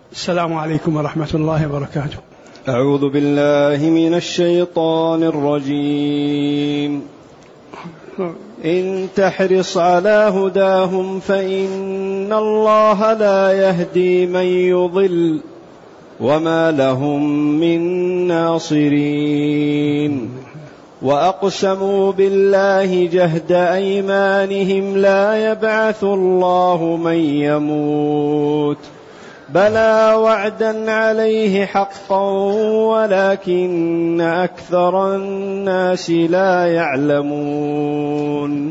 السلام عليكم ورحمة الله وبركاته. أعوذ بالله من الشيطان الرجيم. إن تحرص على هداهم فإن الله لا يهدي من يضل وما لهم من ناصرين. وأقسموا بالله جهد أيمانهم لا يبعث الله من يموت بلى وعدا عليه حقا ولكن أكثر الناس لا يعلمون.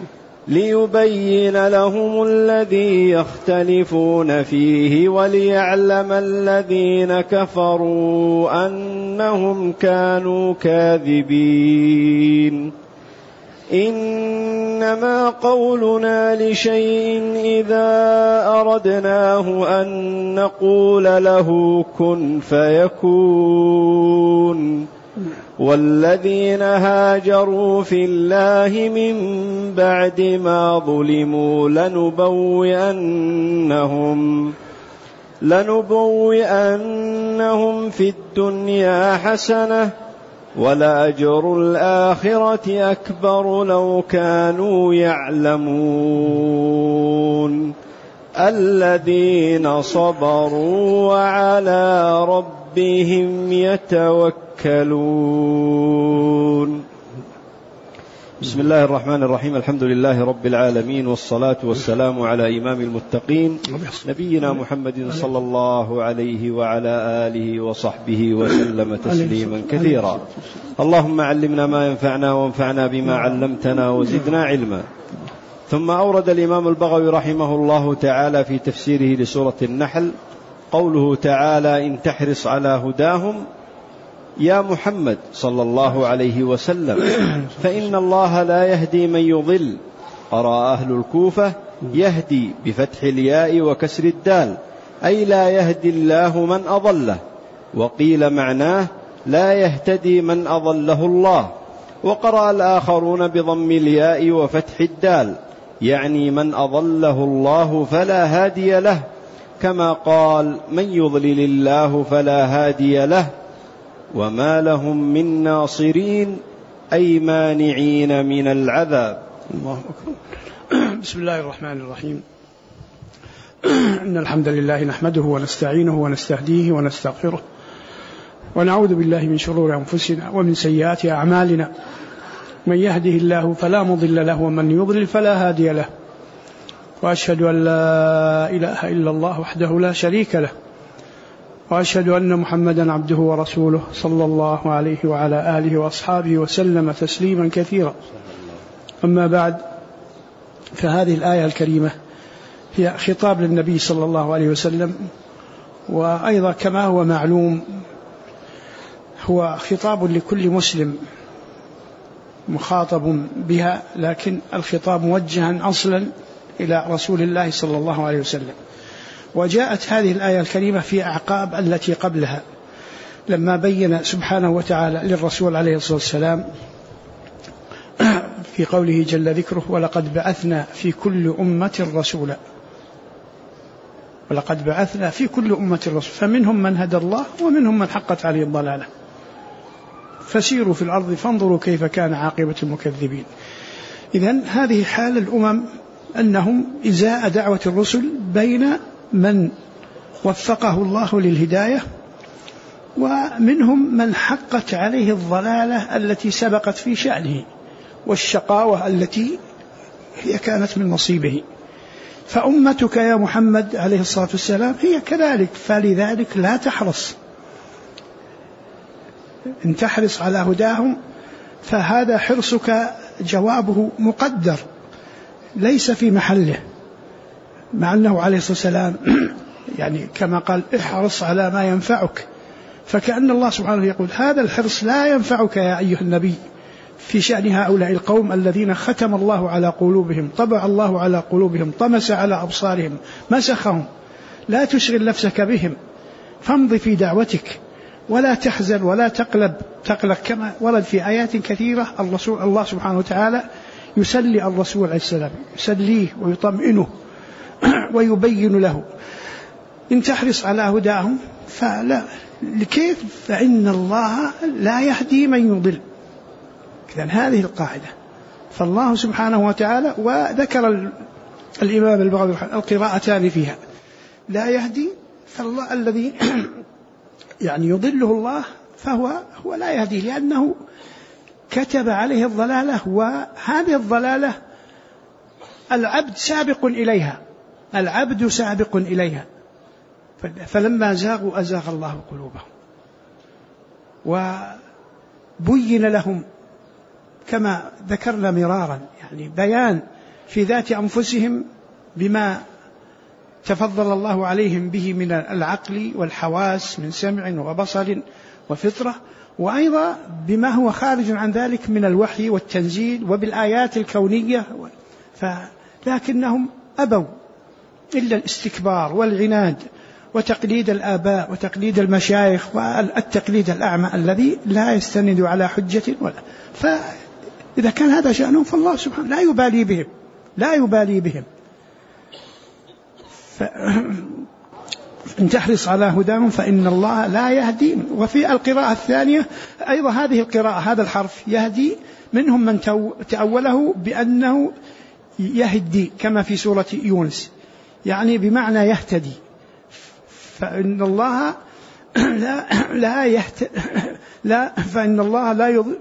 ليبين لهم الذي يختلفون فيه وليعلم الذين كفروا أنهم كانوا كاذبين. إنما قولنا لشيء إذا أردناه أن نقول له كن فيكون. والذين هاجروا في الله من بعد ما ظلموا لنبوئنهم في الدنيا حسنة ولأجر الآخرة أكبر لو كانوا يعلمون. الذين صبروا وعلى ربهم يتوكلون. بسم الله الرحمن الرحيم. الحمد لله رب العالمين، والصلاة والسلام على إمام المتقين نبينا محمد صلى الله عليه وعلى آله وصحبه وسلم تسليما كثيرا. اللهم علمنا ما ينفعنا وانفعنا بما علمتنا وزدنا علما. ثم أورد الإمام البغوي رحمه الله تعالى في تفسيره لسورة النحل قوله تعالى: إن تحرص على هداهم يا محمد صلى الله عليه وسلم فإن الله لا يهدي من يضل. قرأ أهل الكوفة يهدي بفتح الياء وكسر الدال، أي لا يهدي الله من أضله. وقيل معناه لا يهتدي من أضله الله. وقرأ الآخرون بضم الياء وفتح الدال، يعني من أضله الله فلا هادي له، كما قال: من يضلل الله فلا هادي له وما لهم من ناصرين، أي مانعين من العذاب. الله أكبر. بسم الله الرحمن الرحيم. إن الحمد لله نحمده ونستعينه ونستهديه ونستغفره، ونعوذ بالله من شرور أنفسنا ومن سيئات أعمالنا. من يهده الله فلا مضل له ومن يضلل فلا هادي له. وأشهد أن لا إله إلا الله وحده لا شريك له، وأشهد أن محمدا عبده ورسوله صلى الله عليه وعلى آله وأصحابه وسلم تسليما كثيرا. أما بعد، فهذه الآية الكريمة هي خطاب للنبي صلى الله عليه وسلم، وأيضا كما هو معلوم هو خطاب لكل مسلم مخاطب بها، لكن الخطاب موجها أصلا إلى رسول الله صلى الله عليه وسلم. وجاءت هذه الآية الكريمة في أعقاب التي قبلها، لما بين سبحانه وتعالى للرسول عليه الصلاة والسلام في قوله جل ذكره: ولقد بعثنا في كل أمة رسولا. ولقد بعثنا في كل أمة رسولا، فمنهم من هدى الله ومنهم من حقت عليه الضلالة، فسيروا في الأرض فانظروا كيف كان عاقبة المكذبين. إذن هذه حال الأمم، أنهم إزاء دعوة الرسل بين من وفقه الله للهداية ومنهم من حقت عليه الضلالة التي سبقت في شأنه والشقاوة التي هي كانت من نصيبه. فأمتك يا محمد عليه الصلاة والسلام هي كذلك، فلذلك لا تحرص. إن تحرص على هداهم فهذا حرصك جوابه مقدر ليس في محله، مع أنه عليه الصلاة والسلام يعني كما قال: احرص على ما ينفعك. فكأن الله سبحانه يقول: هذا الحرص لا ينفعك يا أيها النبي في شأن هؤلاء القوم الذين ختم الله على قلوبهم، طبع الله على قلوبهم، طمس على أبصارهم، مسخهم. لا تشغل نفسك بهم، فامض في دعوتك ولا تحزن ولا تقلق، كما ورد في آيات كثيرة. الله سبحانه وتعالى يسلي الرسول عليه السلام، يسليه ويطمئنه ويبين له. إن تحرص على هداهم كيف؟ فإن الله لا يهدي من يضل. إذن هذه القاعدة. فالله سبحانه وتعالى، وذكر الإمام البغوي القراءتان فيها، لا يهدي، فالله الذي يعني يضله الله فهو لا يهدي، لأنه كتب عليه الضلالة، وهذه الضلالة العبد سابق إليها، فلما زاغوا أزاغ الله قلوبهم، وبين لهم كما ذكرنا مرارا، يعني بيان في ذات أنفسهم بما تفضل الله عليهم به من العقل والحواس، من سمع وبصر وفطرة، وأيضا بما هو خارج عن ذلك من الوحي والتنزيل وبالآيات الكونية. لكنهم أبوا إلا الاستكبار والعناد وتقليد الآباء وتقليد المشايخ والتقليد الأعمى الذي لا يستند على حجة فإذا كان هذا شأنهم فالله سبحانه لا يبالي بهم. إن تحرص على هداهم فإن الله لا يهدي. وفي القراءة الثانية أيضا هذه القراءة، هذا الحرف يهدي، منهم من تأوله بأنه يهدي كما في سورة يونس، يعني بمعنى يهتدي. فإن الله فإن الله لا يهدي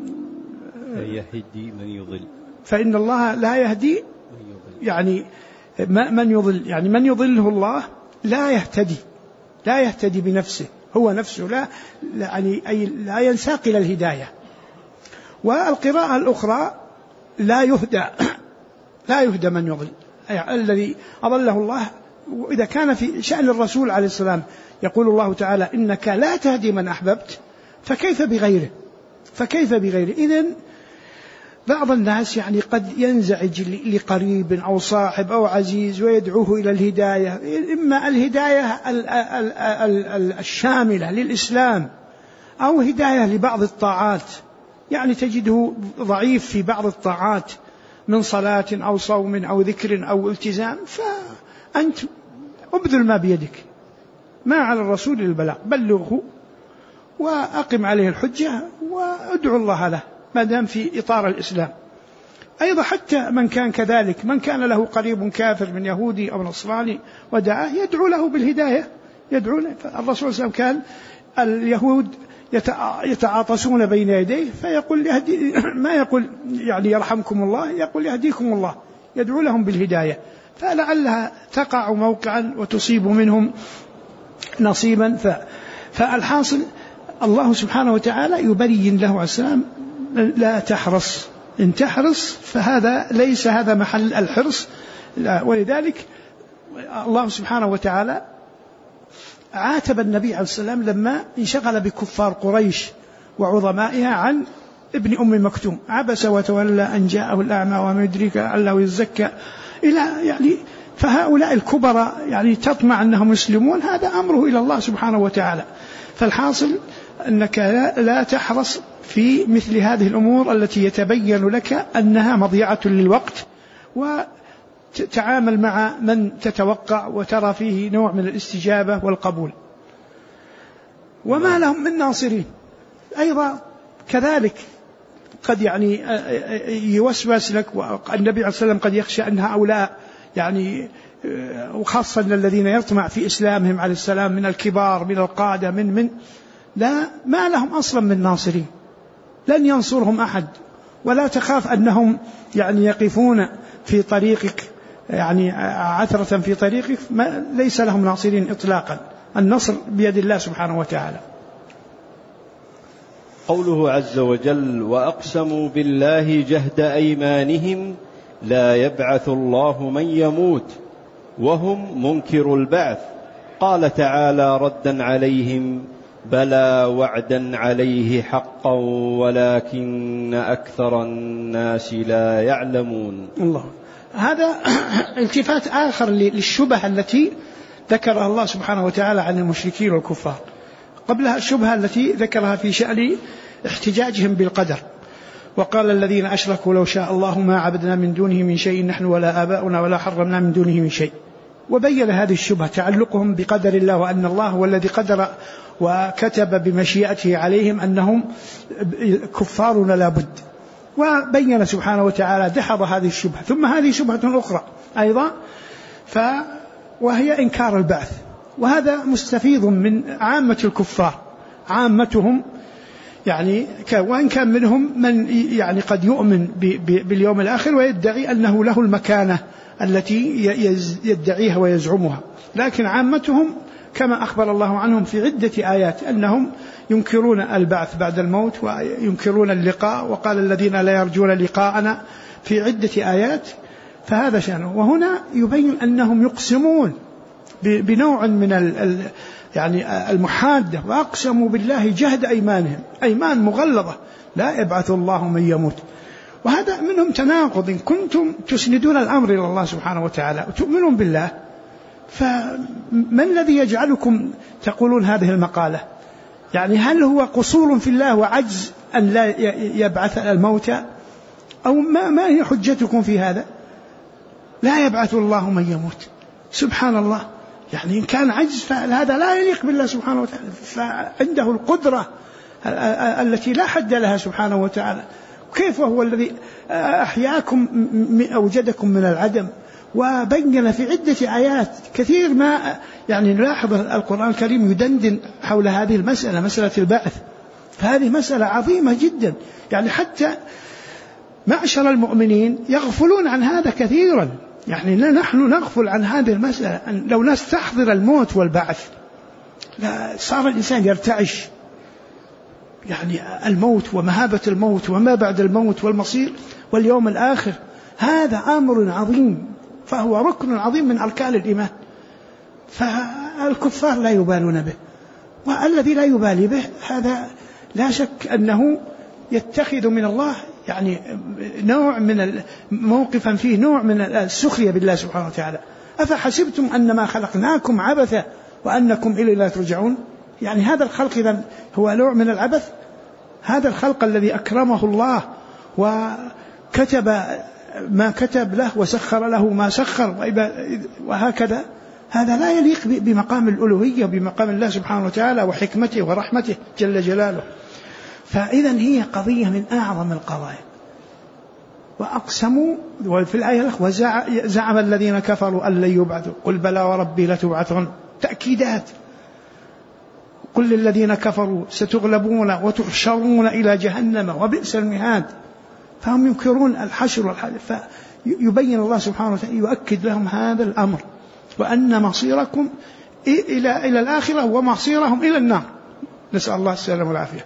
من يضل، فإن الله لا يهدي يعني من يضل، يعني من يضله الله لا يهتدي بنفسه، هو نفسه لا ينساق إلى الهداية. والقراءة الأخرى لا يهدى من يضل، يعني الذي أضله الله. وإذا كان في شأن الرسول عليه السلام يقول الله تعالى إنك لا تهدي من أحببت، فكيف بغيره؟ إذن بعض الناس يعني قد ينزعج لقريب أو صاحب أو عزيز ويدعوه إلى الهداية، إما الهداية الشاملة للإسلام أو هداية لبعض الطاعات، يعني تجده ضعيف في بعض الطاعات من صلاة أو صوم أو ذكر أو التزام، فأنت أبذل ما بيدك، ما على الرسول البلاغ، بلغه وأقم عليه الحجة وادعو الله له ما دام في إطار الإسلام. أيضا حتى من كان كذلك، من كان له قريب كافر من يهودي أو نصراني ودعاه يدعو له بالهداية، يدعو له. الرسول صلى الله عليه وسلم كان اليهود يتعاطسون بين يديه فيقول ما يقول يعني يرحمكم الله، يقول يهديكم الله، يدعو لهم بالهداية، فلعلها تقع موقعا وتصيب منهم نصيبا. فالحاصل الله سبحانه وتعالى يبين له عليه السلام لا تحرص، إن تحرص فهذا ليس هذا محل الحرص. ولذلك الله سبحانه وتعالى عاتب النبي عليه السلام لما انشغل بكفار قريش وعظمائها عن ابن أم مكتوم، عبس وتولى أن جاءه الأعمى وما يدريك لعله يزكى يعني فهؤلاء الكبرى يعني تطمع أنهم مسلمون، هذا أمره إلى الله سبحانه وتعالى. فالحاصل أنك لا تحرص في مثل هذه الأمور التي يتبين لك أنها مضيعة للوقت، وتعامل مع من تتوقع وترى فيه نوع من الاستجابة والقبول. وما لهم من ناصرين أيضا كذلك، قد يعني يوسوس لك، والنبي عليه السلام قد يخشى أن هؤلاء يعني وخاصة الذين يطمع في إسلامهم عليه السلام من الكبار من القادة لا ما لهم أصلا من ناصرين، لن ينصرهم أحد، ولا تخاف أنهم يعني يقفون في طريقك يعني عثرة في طريقك، ليس لهم ناصرين إطلاقا، النصر بيد الله سبحانه وتعالى. قوله عز وجل وأقسموا بالله جهد أيمانهم لا يبعث الله من يموت وهم منكر البعث. قال تعالى ردا عليهم بلى وعدا عليه حقا ولكن أكثر الناس لا يعلمون. الله، هذا التفات آخر للشبهة التي ذكرها الله سبحانه وتعالى عن المشركين والكفار. قبلها الشبهة التي ذكرها في شأن احتجاجهم بالقدر، وقال الذين أشركوا لو شاء الله ما عبدنا من دونه من شيء نحن ولا آباؤنا ولا حرمنا من دونه من شيء، وبين هذه الشبهة تعلقهم بقدر الله، وأن الله هو الذي قدر وكتب بمشيئته عليهم أنهم كفارنا لا بد، وبين سبحانه وتعالى دحض هذه الشبهة. ثم هذه شبهة أخرى أيضا وهي إنكار البعث، وهذا مستفيض من عامة الكفار، عامتهم يعني وإن كان منهم من يعني قد يؤمن باليوم الآخر ويدعي أنه له المكانة التي يدعيها ويزعمها، لكن عامتهم كما أخبر الله عنهم في عدة آيات أنهم ينكرون البعث بعد الموت وينكرون اللقاء، وقال الذين لا يرجون لقاءنا في عدة آيات، فهذا شأنه. وهنا يبين أنهم يقسمون بنوع من يعني المحادة، وأقسموا بالله جهد أيمانهم، أيمان مغلظة، لا يبعث الله من يموت. وهذا منهم تناقض، إن كنتم تسندون الأمر إلى الله سبحانه وتعالى وتؤمنون بالله، فما الذي يجعلكم تقولون هذه المقالة؟ يعني هل هو قصور في الله وعجز أن لا يبعث الموتى، أو ما هي حجتكم في هذا؟ لا يبعث الله من يموت، سبحان الله. يعني إن كان عجز فهذا لا يليق بالله سبحانه وتعالى، فعنده القدرة التي لا حد لها سبحانه وتعالى. كيف وهو الذي أحياكم أوجدكم من العدم؟ وبين في عدة آيات كثير ما يعني نلاحظ القرآن الكريم يدندن حول هذه المسألة، مسألة البعث، فهذه مسألة عظيمة جدا، يعني حتى معشر المؤمنين يغفلون عن هذا كثيرا. يعني نحن نغفل عن هذه المسألة، لو نستحضر الموت والبعث لا صار الإنسان يرتعش، يعني الموت ومهابة الموت وما بعد الموت والمصير واليوم الآخر، هذا أمر عظيم، فهو ركن عظيم من أركان الإيمان، فالكفار لا يبالون به، والذي لا يبالي به هذا لا شك أنه يتخذ من الله يعني نوع من موقفا فيه نوع من السخرية بالله سبحانه وتعالى. أفحسبتم أنما خلقناكم عبثا وأنكم إلينا لا ترجعون؟ يعني هذا الخلق إذن هو نوع من العبث؟ هذا الخلق الذي أكرمه الله وكتب ما كتب له وسخر له ما سخر وهكذا، هذا لا يليق بمقام الألوهية وبمقام الله سبحانه وتعالى وحكمته ورحمته جل جلاله. فإذن هي قضية من أعظم القضايا. وأقسموا، وفي الآية وزعم الذين كفروا أن لن يبعثوا قل بلى وربي لتبعثن، تأكيدات. قل للذين كفروا ستغلبون وتحشرون إلى جهنم وبئس المهاد. فهم ينكرون الحشر والحدث، فيبين الله سبحانه وتعالى يؤكد لهم هذا الأمر، وأن مصيركم إلى الآخرة ومصيرهم إلى النار، نسأل الله السلامة والعافية.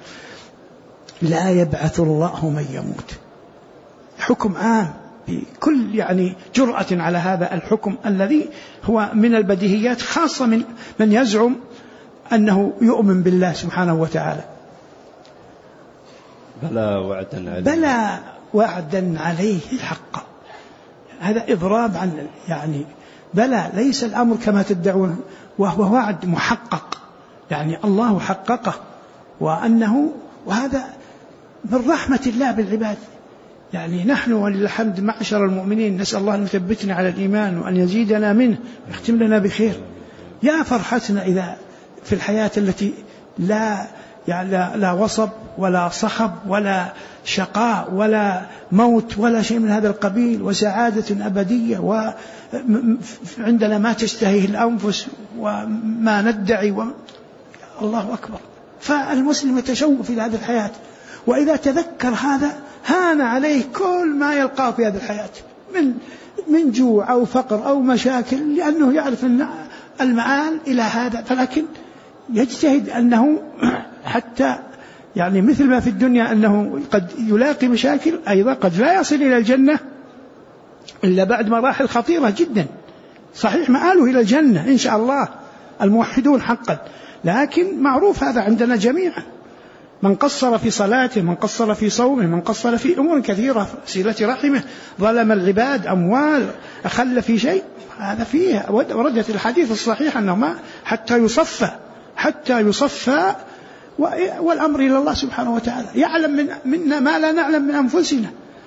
لا يبعث الله من يموت، حكم عام بكل يعني جرأة على هذا الحكم الذي هو من البديهيات، خاصة من يزعم أنه يؤمن بالله سبحانه وتعالى. بلى وعدا عليه حقا، هذا إضراب عن يعني بلى، ليس الأمر كما تدعون، وهو وعد محقق، يعني الله حققه، وهذا من رحمة الله بالعباد. يعني نحن ولله الحمد معشر المؤمنين نسأل الله أن يثبتنا على الإيمان وأن يزيدنا منه ويختم لنا بخير. يا فرحتنا إذا في الحياة التي لا وصب ولا صخب ولا شقاء ولا موت ولا شيء من هذا القبيل، وسعادة أبدية، وعندنا ما تشتهيه الأنفس وما ندعي الله أكبر. فالمسلم يتشوق في هذه الحياة، وإذا تذكر هذا هان عليه كل ما يلقاه في هذه الحياة من جوع أو فقر أو مشاكل، لأنه يعرف أن المآل إلى هذا. فلكن يجتهد أنه حتى يعني مثل ما في الدنيا أنه قد يلاقي مشاكل، أيضا قد لا يصل إلى الجنة إلا بعد مراحل خطيرة جدا. صحيح مآله إلى الجنة إن شاء الله الموحدون حقا، لكن معروف هذا عندنا جميعا، من قصر في صلاته، من قصر في صومه، من قصر في أمور كثيرة، صلة رحمه، ظلم العباد، أموال، أخل في شيء، هذا فيه. وردت الحديث الصحيح أنه ما حتى يصفى والأمر إلى الله سبحانه وتعالى، يعلم منا ما لا نعلم من أنفسنا.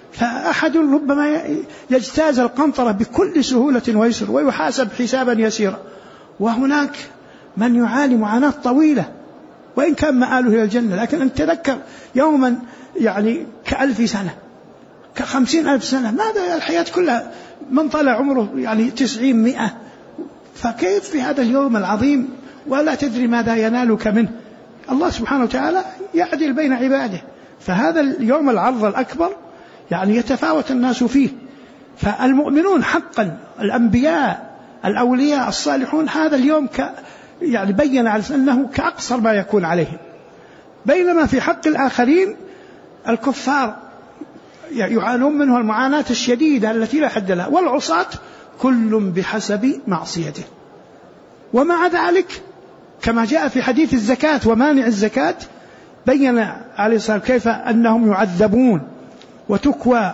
فأحد ربما يجتاز القنطرة بكل سهولة ويسر ويحاسب حسابا يسيرا، وهناك من يعاني معاناة طويلة وإن كان مآله إلى الجنة. لكن أن تذكر يوما يعني ك1000 سنة، ك50,000 سنة، ماذا الحياة كلها من طلع عمره يعني 90-100، فكيف في هذا اليوم العظيم ولا تدري ماذا ينالك منه؟ الله سبحانه وتعالى يعدل بين عباده، فهذا اليوم العرض الأكبر يعني يتفاوت الناس فيه. فالمؤمنون حقا، الأنبياء، الأولياء، الصالحون، هذا اليوم يعني بين على أنه كأقصر ما يكون عليهم، بينما في حق الآخرين الكفار يعانون منه المعاناة الشديدة التي لا حد لها، والعصاة كل بحسب معصيته. ومع ذلك كما جاء في حديث الزكاة ومانع الزكاة بين عليه الصلاة والسلام كيف أنهم يعذبون وتكوى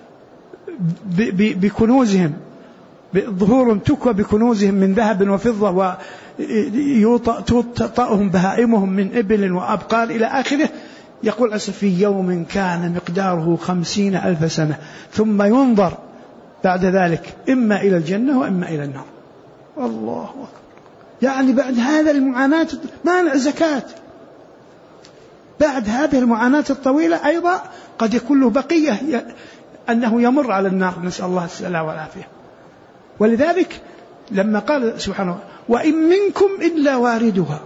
بكنوزهم، ظهور تكوى بكنوزهم من ذهب وفضة، ويطأهم بهائمهم من إبل وأبقار إلى آخره. يقول عز في يوم كان مقداره 50,000 سنة، ثم ينظر بعد ذلك إما إلى الجنة وإما إلى النار. الله أكبر. يعني بعد هذا المعاناة مانع الزكاة، بعد هذه المعاناة الطويلة أيضا قد يكون له بقية أنه يمر على النار، نسأل الله السلامة والعافية. ولذلك لما قال سبحانه وإن منكم إلا واردها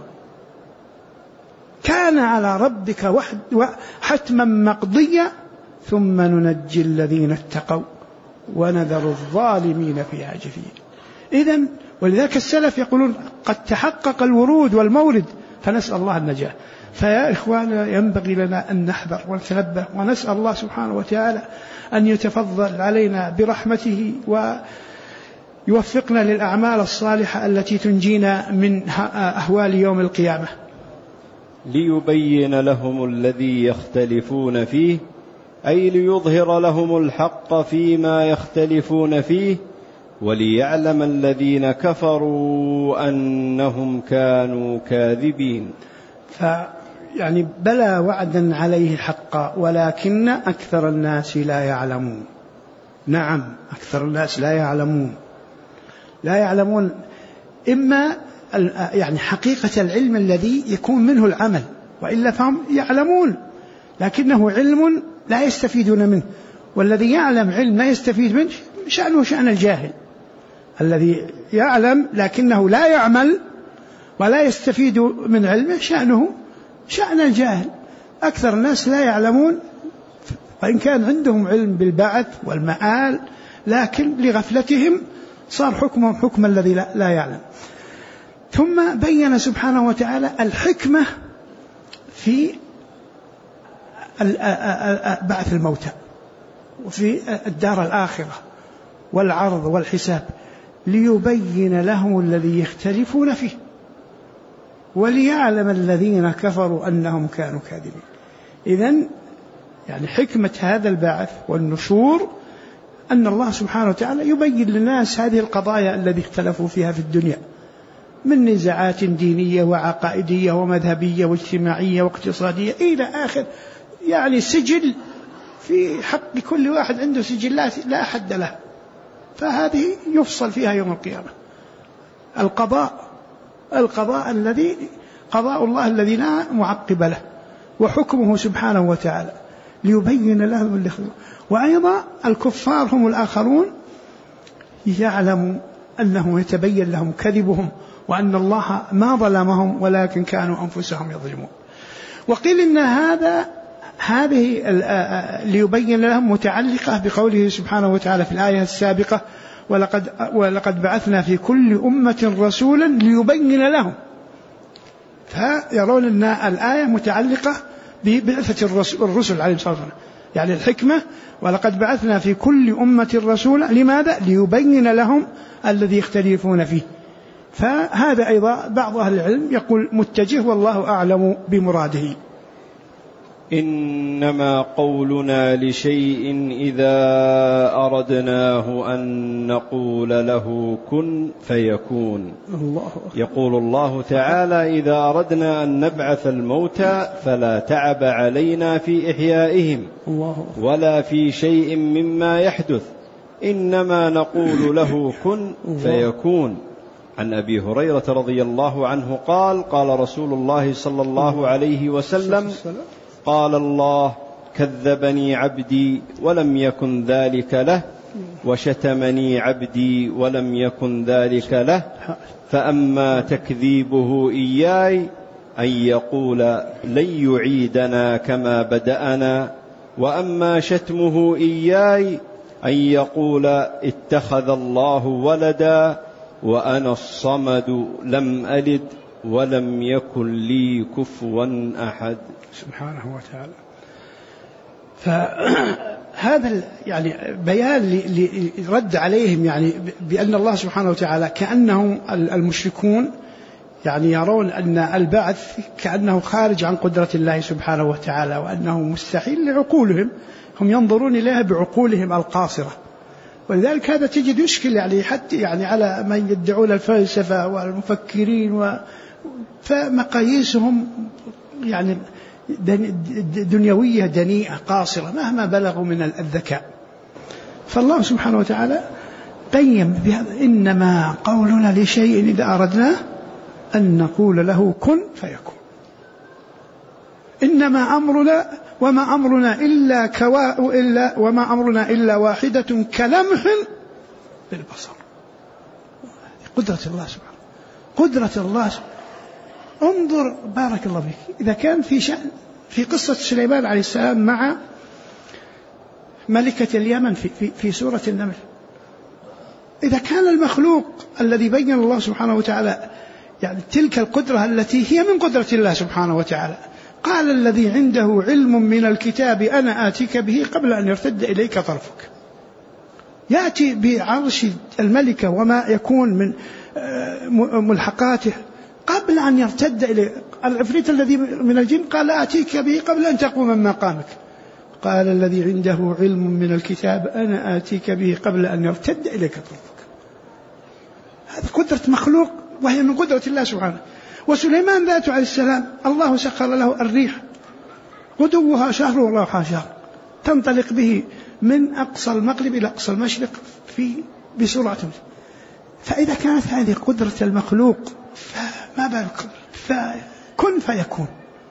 كان على ربك حتما مقضيا ثم ننجي الذين اتقوا ونذر الظالمين فيها جثيا. إذن ولذلك السلف يقولون قد تحقق الورود والمورد، فنسأل الله النجاة. فيا إخوانا ينبغي لنا أن نحذر ونتنبه، ونسأل الله سبحانه وتعالى أن يتفضل علينا برحمته ويوفقنا للأعمال الصالحة التي تنجينا من أهوال يوم القيامة. ليبين لهم الذي يختلفون فيه، أي ليظهر لهم الحق فيما يختلفون فيه، وليعلم الذين كفروا أنهم كانوا كاذبين. يعني بلى وعدا عليه حقا ولكن أكثر الناس لا يعلمون. نعم، أكثر الناس لا يعلمون إما يعني حقيقة العلم الذي يكون منه العمل، وإلا فهم يعلمون لكنه علم لا يستفيدون منه. والذي يعلم علم لا يستفيد منه شأنه شأن الجاهل، الذي يعلم لكنه لا يعمل ولا يستفيد من علمه شأنه شأن الجاهل. أكثر الناس لا يعلمون، وإن كان عندهم علم بالبعث والمآل، لكن لغفلتهم صار حكمهم حكم الذي لا يعلم. ثم بين سبحانه وتعالى الحكمة في بعث الموتى وفي الدار الآخرة والعرض والحساب، ليبين لهم الذي يختلفون فيه وليعلم الذين كفروا أنهم كانوا كاذبين. إذن يعني حكمة هذا البعث والنشور أن الله سبحانه وتعالى يبين للناس هذه القضايا التي اختلفوا فيها في الدنيا من نزاعات دينية وعقائدية ومذهبية واجتماعية واقتصادية إلى آخر، يعني سجل في حق كل واحد عنده سجلات لا حد له، فهذه يفصل فيها يوم القيامة. القضاء الذي قضاء الله الذي لا معقب له، وحكمه سبحانه وتعالى ليبين لهم اللي خلق. وأيضا الكفار هم الآخرون يعلموا أنه يتبين لهم كذبهم وأن الله ما ظلمهم ولكن كانوا أنفسهم يظلمون. وقيل إن هذه ليبين لهم متعلقة بقوله سبحانه وتعالى في الآية السابقة ولقد بعثنا في كل أمة رسولا ليبين لهم، فيرون أن الآية متعلقة ببعثة الرسل عليه الصلاة والسلام، يعني الحكمة ولقد بعثنا في كل أمة رسولا، لماذا؟ ليبين لهم الذي يختلفون فيه. فهذا أيضا بعض أهل العلم يقول متجه والله أعلم بمراده. إنما قولنا لشيء إذا أردناه أن نقول له كن فيكون. يقول الله تعالى: إذا أردنا أن نبعث الموتى فلا تعب علينا في إحيائهم ولا في شيء مما يحدث، إنما نقول له كن فيكون. عن أبي هريرة رضي الله عنه قال: قال رسول الله صلى الله عليه وسلم: قال الله: كذبني عبدي ولم يكن ذلك له، وشتمني عبدي ولم يكن ذلك له، فأما تكذيبه إياي أن يقول لن يعيدنا كما بدأنا، وأما شتمه إياي أن يقول اتخذ الله ولدا وأنا الصمد لم ألد ولم يكن لي كفوا أحد. سبحانه وتعالى. فهذا يعني بيان رد عليهم، يعني بأن الله سبحانه وتعالى كأنهم المشركون يعني يرون أن البعث كأنه خارج عن قدرة الله سبحانه وتعالى، وأنه مستحيل لعقولهم، هم ينظرون إليها بعقولهم القاصرة. ولذلك هذا تجد يشكل يعني حتى يعني على من يدعون الفلسفة والمفكرين، فمقاييسهم يعني دنيوية دنيئة قاصرة مهما بلغوا من الذكاء. فالله سبحانه وتعالى بين بهذا: إنما قولنا لشيء إذا أردناه أن نقول له كن فيكون. إنما أمرنا وما أمرنا إلا واحدة كلمح بالبصر. قدرة الله سبحانه، قدرة الله سبحانه. انظر بارك الله فيك، إذا كان في شأن في قصة سليمان عليه السلام مع ملكة اليمن في سورة النمل، إذا كان المخلوق الذي بين الله سبحانه وتعالى يعني تلك القدرة التي هي من قدرة الله سبحانه وتعالى، قال الذي عنده علم من الكتاب أنا آتيك به قبل أن يرتد إليك طرفك. يأتي بعرش الملكة وما يكون من ملحقاته قبل أن يرتد إليه. العفريت الذي من الجن قال آتيك به قبل أن تقوم من مقامك. قال الذي عنده علم من الكتاب أنا آتيك به قبل أن يرتد إليك طرفك. هذه قدرة مخلوق وهي من قدرة الله سبحانه. وسليمان ذاته عليه السلام الله سخر له الريح غدوها شهر وروحها شهر تنطلق به من أقصى المغرب إلى أقصى المشرق بسرعة. فإذا كانت هذه قدرة المخلوق فما بالك فكن فيكون.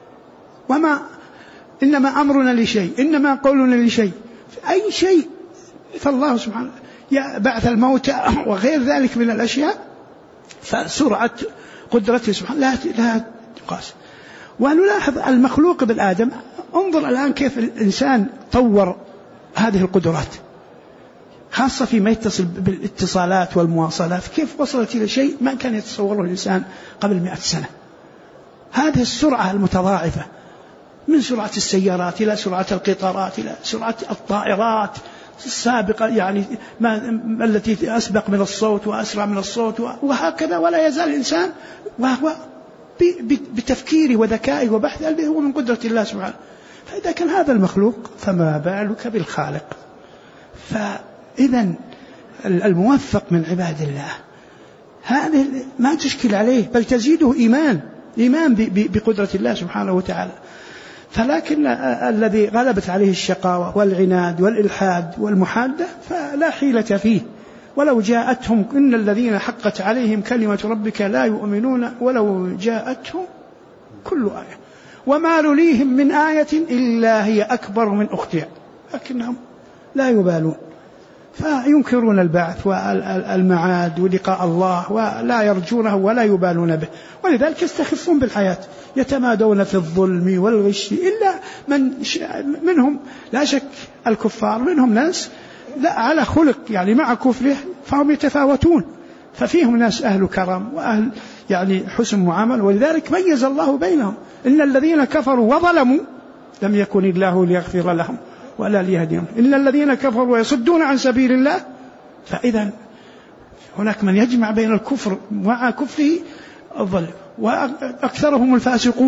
إنما أمرنا لشيء، إنما قولنا لشيء، أي شيء. فالله سبحانه بعث الموتى وغير ذلك من الأشياء، فسرعة قدرته سبحانه لا تقاس. ونلاحظ المخلوق بالآدم، انظر الآن كيف الإنسان طور هذه القدرات، خاصة فيما يتصل بالاتصالات والمواصلات، كيف وصلت إلى شيء ما كان يتصوره الإنسان قبل 100 سنة. هذه السرعة المتضاعفة، من سرعة السيارات إلى سرعة القطارات إلى سرعة الطائرات السابقة، يعني التي أسبق من الصوت وأسرع من الصوت، وهكذا. ولا يزال الإنسان وهو بتفكيره وذكائه وبحثه هو من قدرة الله سبحانه. فإذا كان هذا المخلوق فما بالك بالخالق. فإذا الموفق من عباد الله هذه ما تشكل عليه، بل تزيده إيمان بقدرة الله سبحانه وتعالى. فلكن الذي غلبت عليه الشقاوة والعناد والإلحاد والمحادة فلا حيلة فيه. ولو جاءتهم إن الذين حقت عليهم كلمة ربك لا يؤمنون ولو جاءتهم كل آية وما نريهم من آية إلا هي أكبر من أختها، لكنهم لا يبالون، فينكرون البعث والمعاد ولقاء الله ولا يرجونه ولا يبالون به. ولذلك يستخفون بالحياة، يتمادون في الظلم والغش. إلا منهم لا شك الكفار، منهم ناس لا على خلق يعني مع كفره فهم يتفاوتون، ففيهم ناس أهل كرم وأهل يعني حسن معامل. ولذلك ميز الله بينهم: إن الذين كفروا وظلموا لم يكن الله ليغفر لهم ولا ليهديهم، إن الذين كفروا ويصدون عن سبيل الله. فإذا هناك من يجمع بين الكفر مع كفره الظلم، وأكثرهم الفاسقون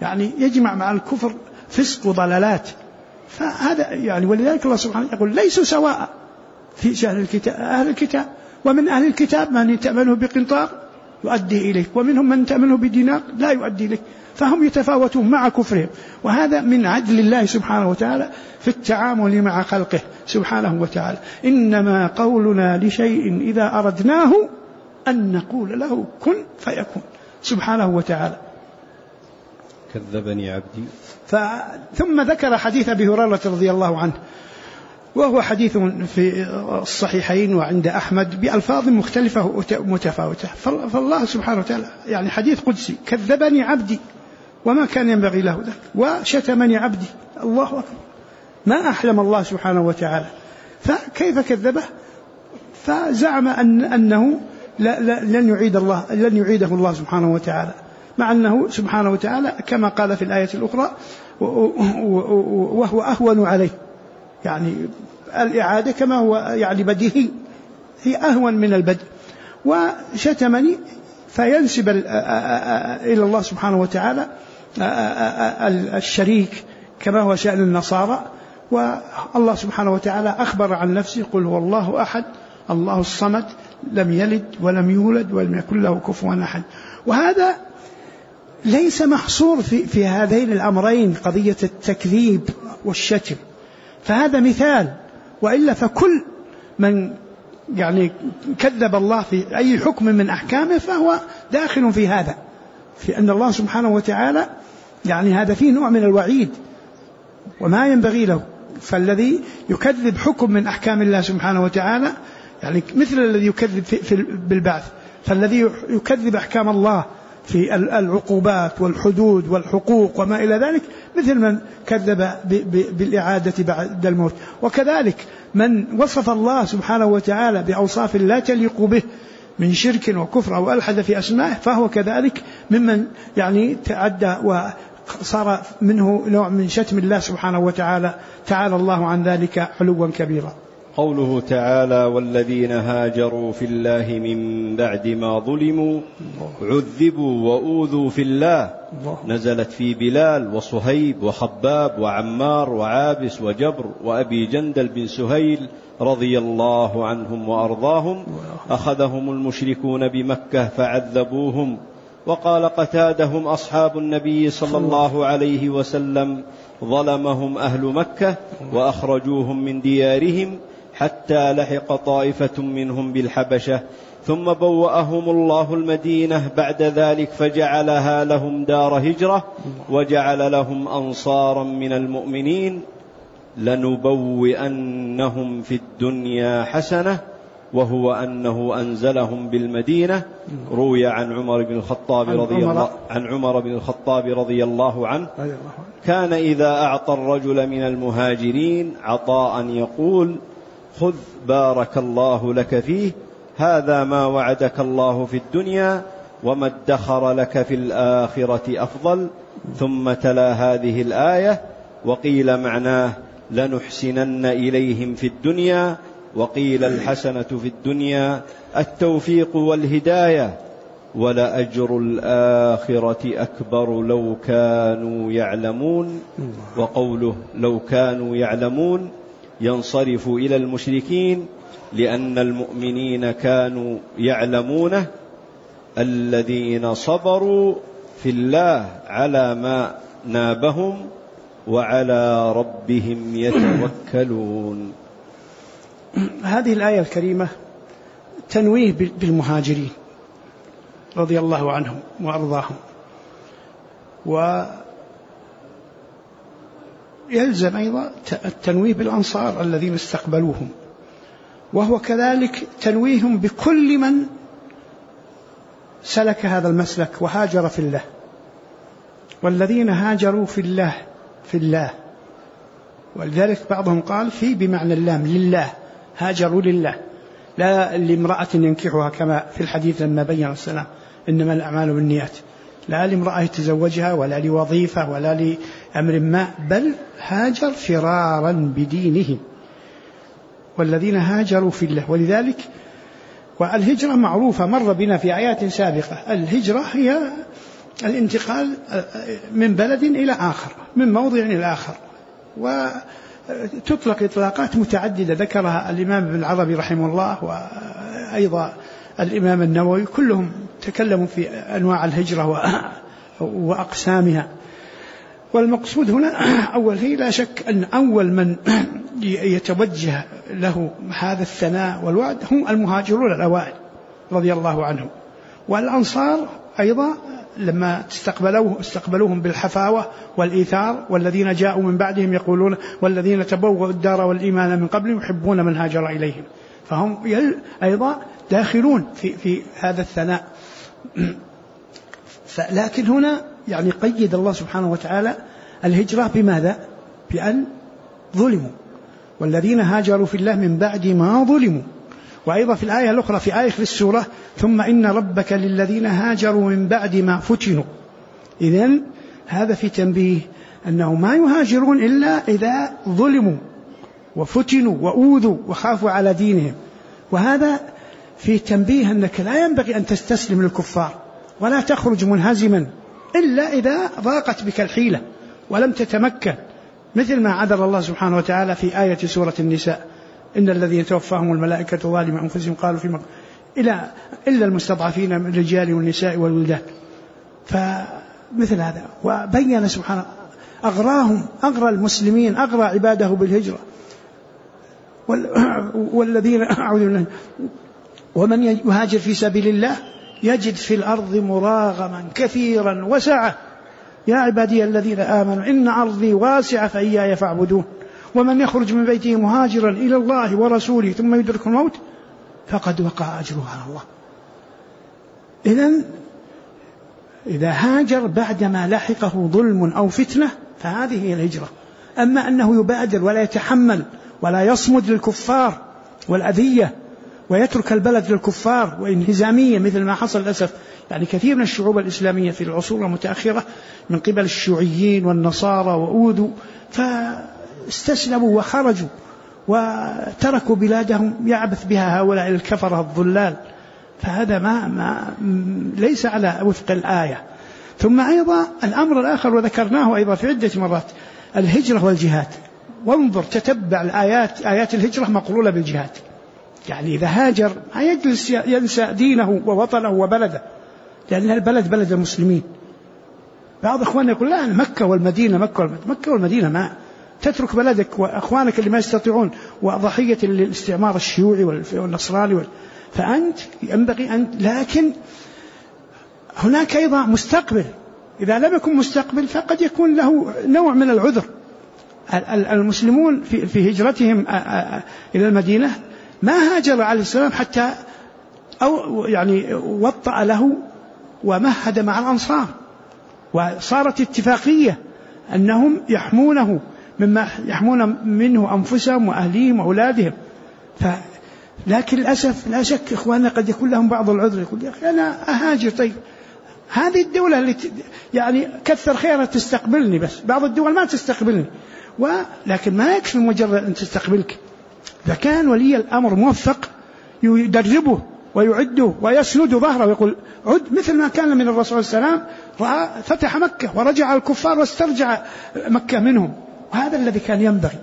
يعني يجمع مع الكفر فسق وضلالات. فهذا يعني ولذلك الله سبحانه يقول ليسوا سواء في شأن أهل الكتاب، ومن أهل الكتاب من تأمنه بقنطار يؤدي إليك، ومنهم من تأمنه بدينار لا يؤدي إليك، فهم يتفاوتون مع كفرهم. وهذا من عدل الله سبحانه وتعالى في التعامل مع خلقه سبحانه وتعالى. إنما قولنا لشيء إذا أردناه أن نقول له كن فيكون سبحانه وتعالى. كذبني عبدي. ثم ذكر حديث أبي هريرة رضي الله عنه، وهو حديث في الصحيحين وعند أحمد بألفاظ مختلفة متفاوتة. فالله سبحانه وتعالى يعني حديث قدسي: كذبني عبدي وما كان ينبغي له ذلك، وشتمني عبدي. الله أكبر، ما أحلم الله سبحانه وتعالى. فكيف كذبه؟ فزعم أنه لن يعيده الله سبحانه وتعالى، مع أنه سبحانه وتعالى كما قال في الآية الأخرى: وهو أهون عليه، يعني الإعادة كما هو يعني بديهي هي أهون من البدء. وشتمني فينسب إلى الله سبحانه وتعالى الشريك كما هو شأن النصارى. والله سبحانه وتعالى أخبر عن نفسه: قل هو الله أحد الله الصمد لم يلد ولم يولد ولم يكن له كفوا أحد. وهذا ليس محصور في هذين الأمرين، قضية التكذيب والشتم، فهذا مثال، وإلا فكل من يعني كذب الله في أي حكم من أحكامه فهو داخل في هذا، في أن الله سبحانه وتعالى يعني هذا فيه نوع من الوعيد وما ينبغي له. فالذي يكذب حكم من أحكام الله سبحانه وتعالى يعني مثل الذي يكذب بالبعث، فالذي يكذب أحكام الله في العقوبات والحدود والحقوق وما إلى ذلك مثل من كذب بالإعادة بعد الموت. وكذلك من وصف الله سبحانه وتعالى بأوصاف لا تليق به من شرك وكفر أو ألحد في أسمائه فهو كذلك ممن يعني تعدى وصار منه نوع من شتم الله سبحانه وتعالى، تعالى الله عن ذلك علوا كبيرا. قوله تعالى: والذين هاجروا في الله من بعد ما ظلموا عذبوا وأوذوا في الله، نزلت في بلال وصهيب وخباب وعمار وعابس وجبر وأبي جندل بن سهيل رضي الله عنهم وأرضاهم. أخذهم المشركون بمكة فعذبوهم. وقال قتادهم: أصحاب النبي صلى الله عليه وسلم ظلمهم أهل مكة وأخرجوهم من ديارهم حتى لحق طائفة منهم بالحبشة، ثم بوأهم الله المدينة بعد ذلك فجعلها لهم دار هجرة وجعل لهم أنصارا من المؤمنين، لنبوئنهم في الدنيا حسنة، وهو أنه أنزلهم بالمدينة. روي عن عمر بن الخطاب رضي الله عنه كان إذا أعطى الرجل من المهاجرين عطاء يقول: خذ بارك الله لك فيه، هذا ما وعدك الله في الدنيا وما ادخر لك في الآخرة أفضل. ثم تلا هذه الآية: وقيل معناه لنحسنن إليهم في الدنيا، وقيل الحسنة في الدنيا التوفيق والهداية، ولأجر الآخرة أكبر لو كانوا يعلمون. وقوله لو كانوا يعلمون ينصرف إلى المشركين، لأن المؤمنين كانوا يعلمونه الذين صبروا في الله على ما نابهم وعلى ربهم يتوكلون. هذه الآية الكريمة تنويه بالمهاجرين رضي الله عنهم وأرضاهم، ويلزم أيضا التنويه بالأنصار الذين استقبلوهم، وهو كذلك تنويهم بكل من سلك هذا المسلك وهاجر في الله. والذين هاجروا في الله ولذلك بعضهم قال في بمعنى اللام لله، هاجروا لله، لا لامرأة ينكحها كما في الحديث لما بين السلام إنما الأعمال بالنيات، لا لامرأة يتزوجها ولا لوظيفة ولا لأمر ما، بل هاجر فرارا بدينه. والذين هاجروا في الله. ولذلك والهجرة معروفة، مر بنا في آيات سابقة. الهجرة هي الانتقال من بلد إلى آخر، من موضع إلى آخر، وتطلق إطلاقات متعددة ذكرها الإمام ابن العربي رحمه الله وأيضا الإمام النووي، كلهم تكلموا في أنواع الهجرة وأقسامها. والمقصود هنا أول شيء لا شك أن أول من يتوجه له هذا الثناء والوعد هم المهاجرون الأوائل رضي الله عنهم، والأنصار أيضا لما استقبلوهم بالحفاوة والإيثار، والذين جاءوا من بعدهم يقولون والذين تبوأوا الدار والإيمان من قبلهم يحبون من هاجر إليهم، فهم أيضا داخلون في هذا الثناء. لكن هنا يعني قيد الله سبحانه وتعالى الهجرة بماذا؟ بأن ظلموا، والذين هاجروا في الله من بعد ما ظلموا. وأيضا في الآية الأخرى في آخر السورة ثم إن ربك للذين هاجروا من بعد ما فتنوا. إذن هذا في تنبيه أنه ما يهاجرون إلا إذا ظلموا وفتنوا وأوذوا وخافوا على دينهم، وهذا في تنبيه أنك لا ينبغي أن تستسلم للكفار ولا تخرج منهزما إلا إذا ضاقت بك الحيلة ولم تتمكن، مثل ما عذر الله سبحانه وتعالى في آية سورة النساء إن الذين توفاهم الملائكة ظالمي أنفسهم قالوا فيما إلا المستضعفين من الرجال والنساء والولدان، فمثل هذا. وبين سبحانه أغرى المسلمين، أغرى عباده بالهجرة، والذين ومن يهاجر في سبيل الله يجد في الأرض مراغما كثيرا وسعة يا عبادي الذين آمنوا إن أرضي واسعة فإياي فاعبدون ومن يخرج من بيته مهاجرا إلى الله ورسوله ثم يدرك الموت فقد وقع أجره على الله. إذن إذا هاجر بعدما لحقه ظلم أو فتنة فهذه هي الهجرة. أما أنه يبادر ولا يتحمل ولا يصمد للكفار والأذية ويترك البلد للكفار وانهزامية مثل ما حصل للأسف يعني كثير من الشعوب الإسلامية في العصور المتأخرة من قبل الشيوعيين والنصارى وأوذوا فاستسلموا وخرجوا وتركوا بلادهم يعبث بها هؤلاء الكفرة الضلال، فهذا ما ليس على وفق الآية. ثم أيضا الأمر الآخر وذكرناه أيضا في عدة مرات الهجرة والجهاد. وانظر تتبع الآيات، آيات الهجرة مقرولة بالجهاد، يعني إذا هاجر ما يجلس ينسى دينه ووطنه وبلده، لأن البلد بلد المسلمين. بعض أخواننا يقول لا مكة والمدينة مكة والمدينة ما تترك بلدك وأخوانك اللي ما يستطيعون وضحية الاستعمار الشيوعي والنصراني فأنت ينبغي أن، لكن هناك أيضا مستقبل، إذا لم يكن مستقبل فقد يكون له نوع من العذر. المسلمون في هجرتهم إلى المدينة ما هاجر عليه السلام حتى أو يعني وطأ له ومهد مع الأنصار، وصارت اتفاقية أنهم يحمونه مما يحمون منه أنفسهم وأهليهم وأولادهم. لكن للأسف لا شك إخواننا قد يكون لهم بعض العذر، يقول يا أخي أنا أهاجر، طيب هذه الدولة اللي يعني كثر خيرها تستقبلني، بس بعض الدول ما تستقبلني، ولكن ما يكفي مجرد أن تستقبلك. فكان ولي الأمر موفق يدربه ويعده ويسند ظهره ويقول عد، مثل ما كان من الرسول صلى الله عليه وسلم فتح مكة ورجع الكفار واسترجع مكة منهم، وهذا الذي كان ينبغي.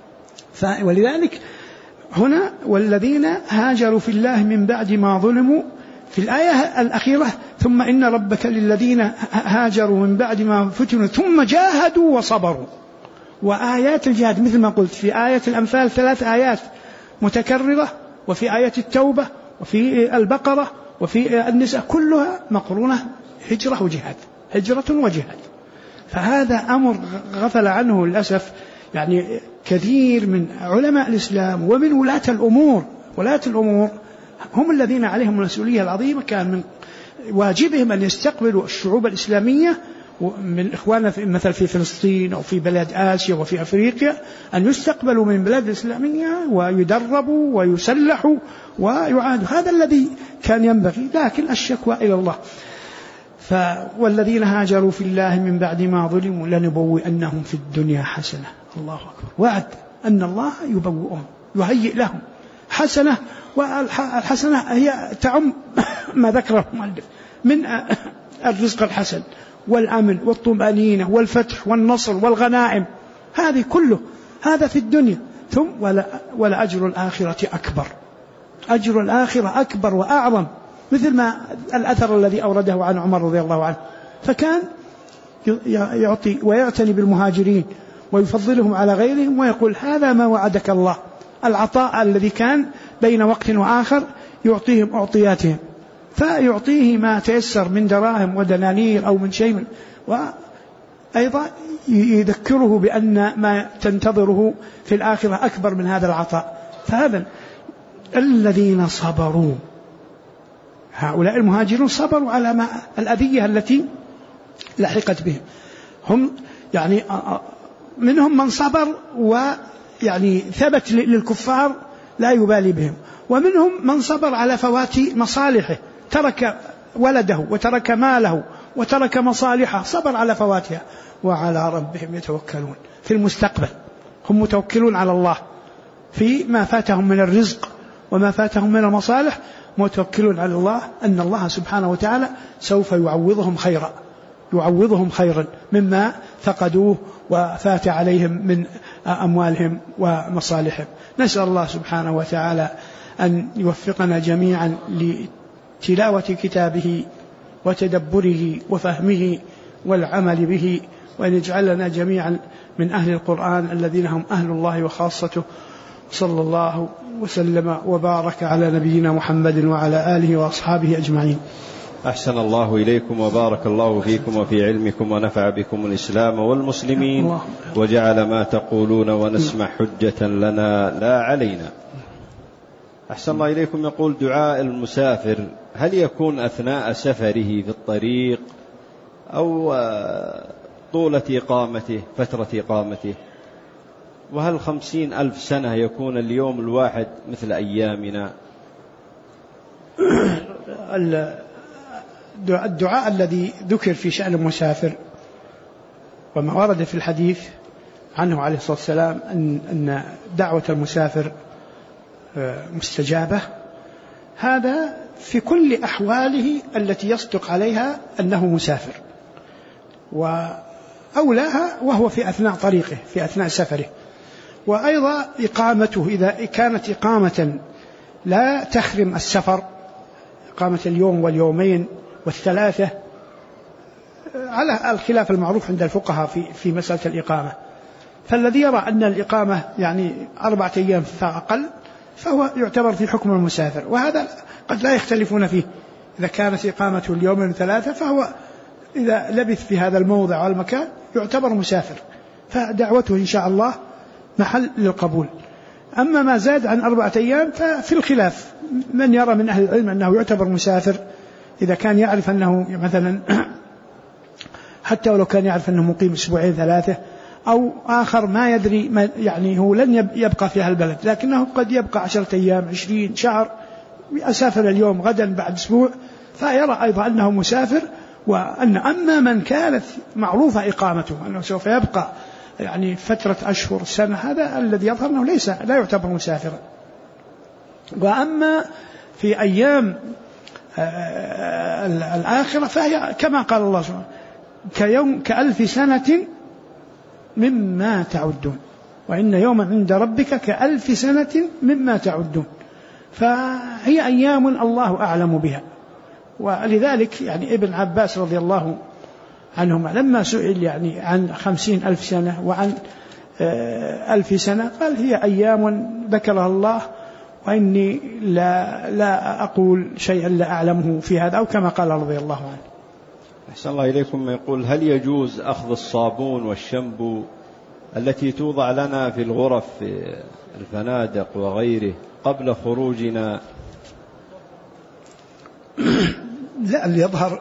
ولذلك هنا والذين هاجروا في الله من بعد ما ظلموا في الآية الأخيرة ثم إن ربك للذين هاجروا من بعد ما فتنوا ثم جاهدوا وصبروا. وآيات الجهاد مثل ما قلت في آية الأنفال 3 آيات متكررة، وفي آية التوبة وفي البقرة وفي النساء كلها مقرونة هجرة وجهاد، هجرة وجهاد. فهذا أمر غفل عنه للأسف يعني كثير من علماء الإسلام ومن ولاة الأمور هم الذين عليهم المسؤولية العظيمة. كان من واجبهم أن يستقبلوا الشعوب الإسلامية من إخواننا مثل في فلسطين أو في بلاد آسيا وفي أفريقيا، أن يستقبلوا من بلاد الإسلامية ويدربوا ويسلحوا ويعادوا، هذا الذي كان ينبغي. لكن الشكوى إلى الله. والذين هاجروا في الله من بعد ما ظلموا لنبوئنهم في الدنيا حسنة. الله أكبر، وعد أن الله يبوئهم يهيئ لهم حسنة، والحسنة هي تعم ما ذكره المؤلف من الرزق الحسن والأمن والطمأنينة والفتح والنصر والغنائم، هذه كله هذا في الدنيا. ثم ولا أجر الآخرة أكبر، أجر الآخرة أكبر وأعظم، مثل ما الأثر الذي أورده عن عمر رضي الله عنه، فكان يعطي ويعتني بالمهاجرين ويفضلهم على غيرهم ويقول هذا ما وعدك الله، العطاء الذي كان بين وقت وآخر يعطيهم أعطياتهم، فيعطيه ما تيسر من دراهم ودنانير أو من شيء، وأيضا يذكره بأن ما تنتظره في الآخرة أكبر من هذا العطاء. فهذا الذين صبروا، هؤلاء المهاجرون صبروا على ما الأذية التي لحقت بهم، هم يعني منهم من صبر ويعني ثبت للكفار لا يبالي بهم، ومنهم من صبر على فوات مصالحه، ترك ولده وترك ماله وترك مصالحه، صبر على فواتها، وعلى ربهم يتوكلون في المستقبل، هم متوكلون على الله في ما فاتهم من الرزق وما فاتهم من المصالح، متوكلون على الله أن الله سبحانه وتعالى سوف يعوضهم خيرا مما فقدوه وفات عليهم من أموالهم ومصالحهم. نسأل الله سبحانه وتعالى أن يوفقنا جميعا لتلاوة كتابه وتدبره وفهمه والعمل به، وأن يجعلنا جميعا من أهل القرآن الذين هم أهل الله وخاصته. صلى الله وسلم وبارك على نبينا محمد وعلى آله وأصحابه أجمعين. أحسن الله إليكم وبارك الله فيكم وفي علمكم ونفع بكم الإسلام والمسلمين، وجعل ما تقولون ونسمع حجة لنا لا علينا. أحسن الله إليكم. يقول دعاء المسافر هل يكون أثناء سفره في الطريق أو طولة إقامته، فترة إقامته؟ وهل 50,000 سنة يكون اليوم الواحد مثل أيامنا؟ الدعاء الذي ذكر في شأن المسافر وما ورد في الحديث عنه عليه الصلاة والسلام أن دعوة المسافر مستجابة، هذا في كل أحواله التي يصدق عليها أنه مسافر، وأولاها وهو في أثناء طريقه في أثناء سفره. وأيضا إقامته إذا كانت إقامة لا تخرم السفر، إقامة اليوم واليومين والثلاثة، على الخلاف المعروف عند الفقهاء في مسألة الإقامة، فالذي يرى أن الإقامة يعني 4 أيام فأقل فهو يعتبر في حكم المسافر، وهذا قد لا يختلفون فيه. إذا كانت إقامته اليومين وثلاثة فهو إذا لبث في هذا الموضع والمكان يعتبر مسافر، فدعوته إن شاء الله محل للقبول. أما ما زاد عن 4 أيام ففي الخلاف، من يرى من أهل العلم أنه يعتبر مسافر إذا كان يعرف أنه مثلا حتى ولو كان يعرف أنه مقيم 2 3 أو آخر ما يدري يعني هو لن يبقى في هالبلد لكنه قد يبقى 10 أيام 20 شهر، أسافر اليوم غدا بعد أسبوع، فيرى أيضا أنه مسافر. وأن أما من كانت معروفة إقامته أنه سوف يبقى يعني فترة أشهر سنة، هذا الذي يظهر أنه لا يعتبر مسافرا. وأما في أيام الآخرة فهي كما قال الله سبحانه كألف سنة مما تعدون، وإن يوما عند ربك كألف سنة مما تعدون، فهي أيام الله أعلم بها. ولذلك يعني ابن عباس رضي الله عنهما لما سئل يعني عن 50,000 سنة وعن 1000 سنة قال هي أيام ذكرها الله، وإني لا أقول شيئا لا أعلمه في هذا، أو كما قال رضي الله عنه. أحسن الله إليكم. يقول هل يجوز أخذ الصابون والشامبو التي توضع لنا في الغرف في الفنادق وغيره قبل خروجنا؟ لا، اللي يظهر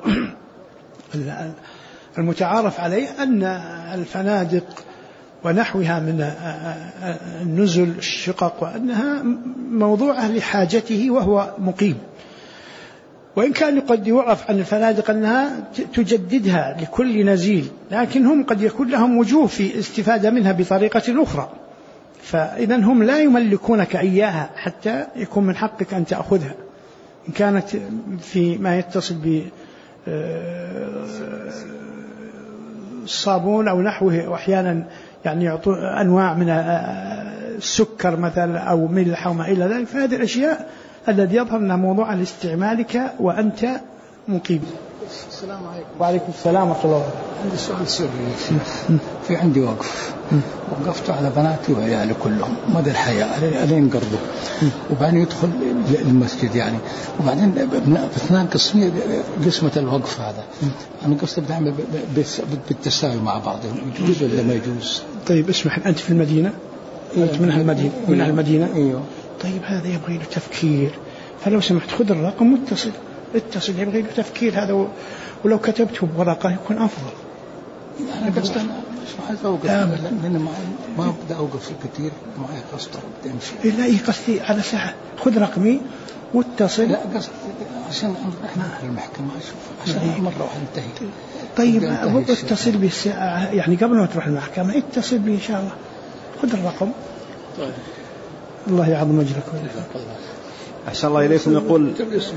المتعارف عليه أن الفنادق ونحوها من النزل الشقق وأنها موضوعة لحاجته وهو مقيم، وإن كان قد يعرف عن الفنادق أنها تجددها لكل نزيل، لكن هم قد يكون لهم وجوه في استفادة منها بطريقة أخرى، فإذا هم لا يملكونك إياها حتى يكون من حقك أن تأخذها إن كانت في ما يتصل الصابون أو نحوه، وأحيانا يعني يعطون أنواع من السكر مثلا أو ملح أو ما إلى ذلك. فهذه الأشياء الذي يظهر أنها موضوع على استعمالك وأنت مقيم. السلام عليكم. وعليكم السلام ورحمة الله. عندي سؤال سري. في عندي وقف، وقفت على بناتي وعيالي كلهم مدى الحياة ألين قربوا، وبعدين يدخل المسجد يعني، وبعدين باثنين قسمة الوقف هذا أنا قصدي بنعمل بالتساوي مع بعضهم، يجوز ولا ما يجوز؟ طيب اسمح، أنت في المدينة؟ أنت من المدينة؟ من المدينة؟ أيوه. طيب هذا يبغي له تفكير، فلو سمحت خذ الرقم اتصل، يبغي له تفكير هذا، ولو كتبته بورقة يكون أفضل. أنا قصدي مش عايز أوقف، لأن ما أبدأ أوقف كثير، معي قصد بدي أمشي. لا قصدي على ساعة، خذ رقمي واتصل. لا قصدي عشان إحنا في المحكمة أشوف، عشان مرة واحدة انتهي. طيب اتصل بالساعة يعني قبل ما تروح المحكمة، اتصل بي إن شاء الله، خذ الرقم. طيب. الله يعظم أجرك. أحسن الله إليكم. يقول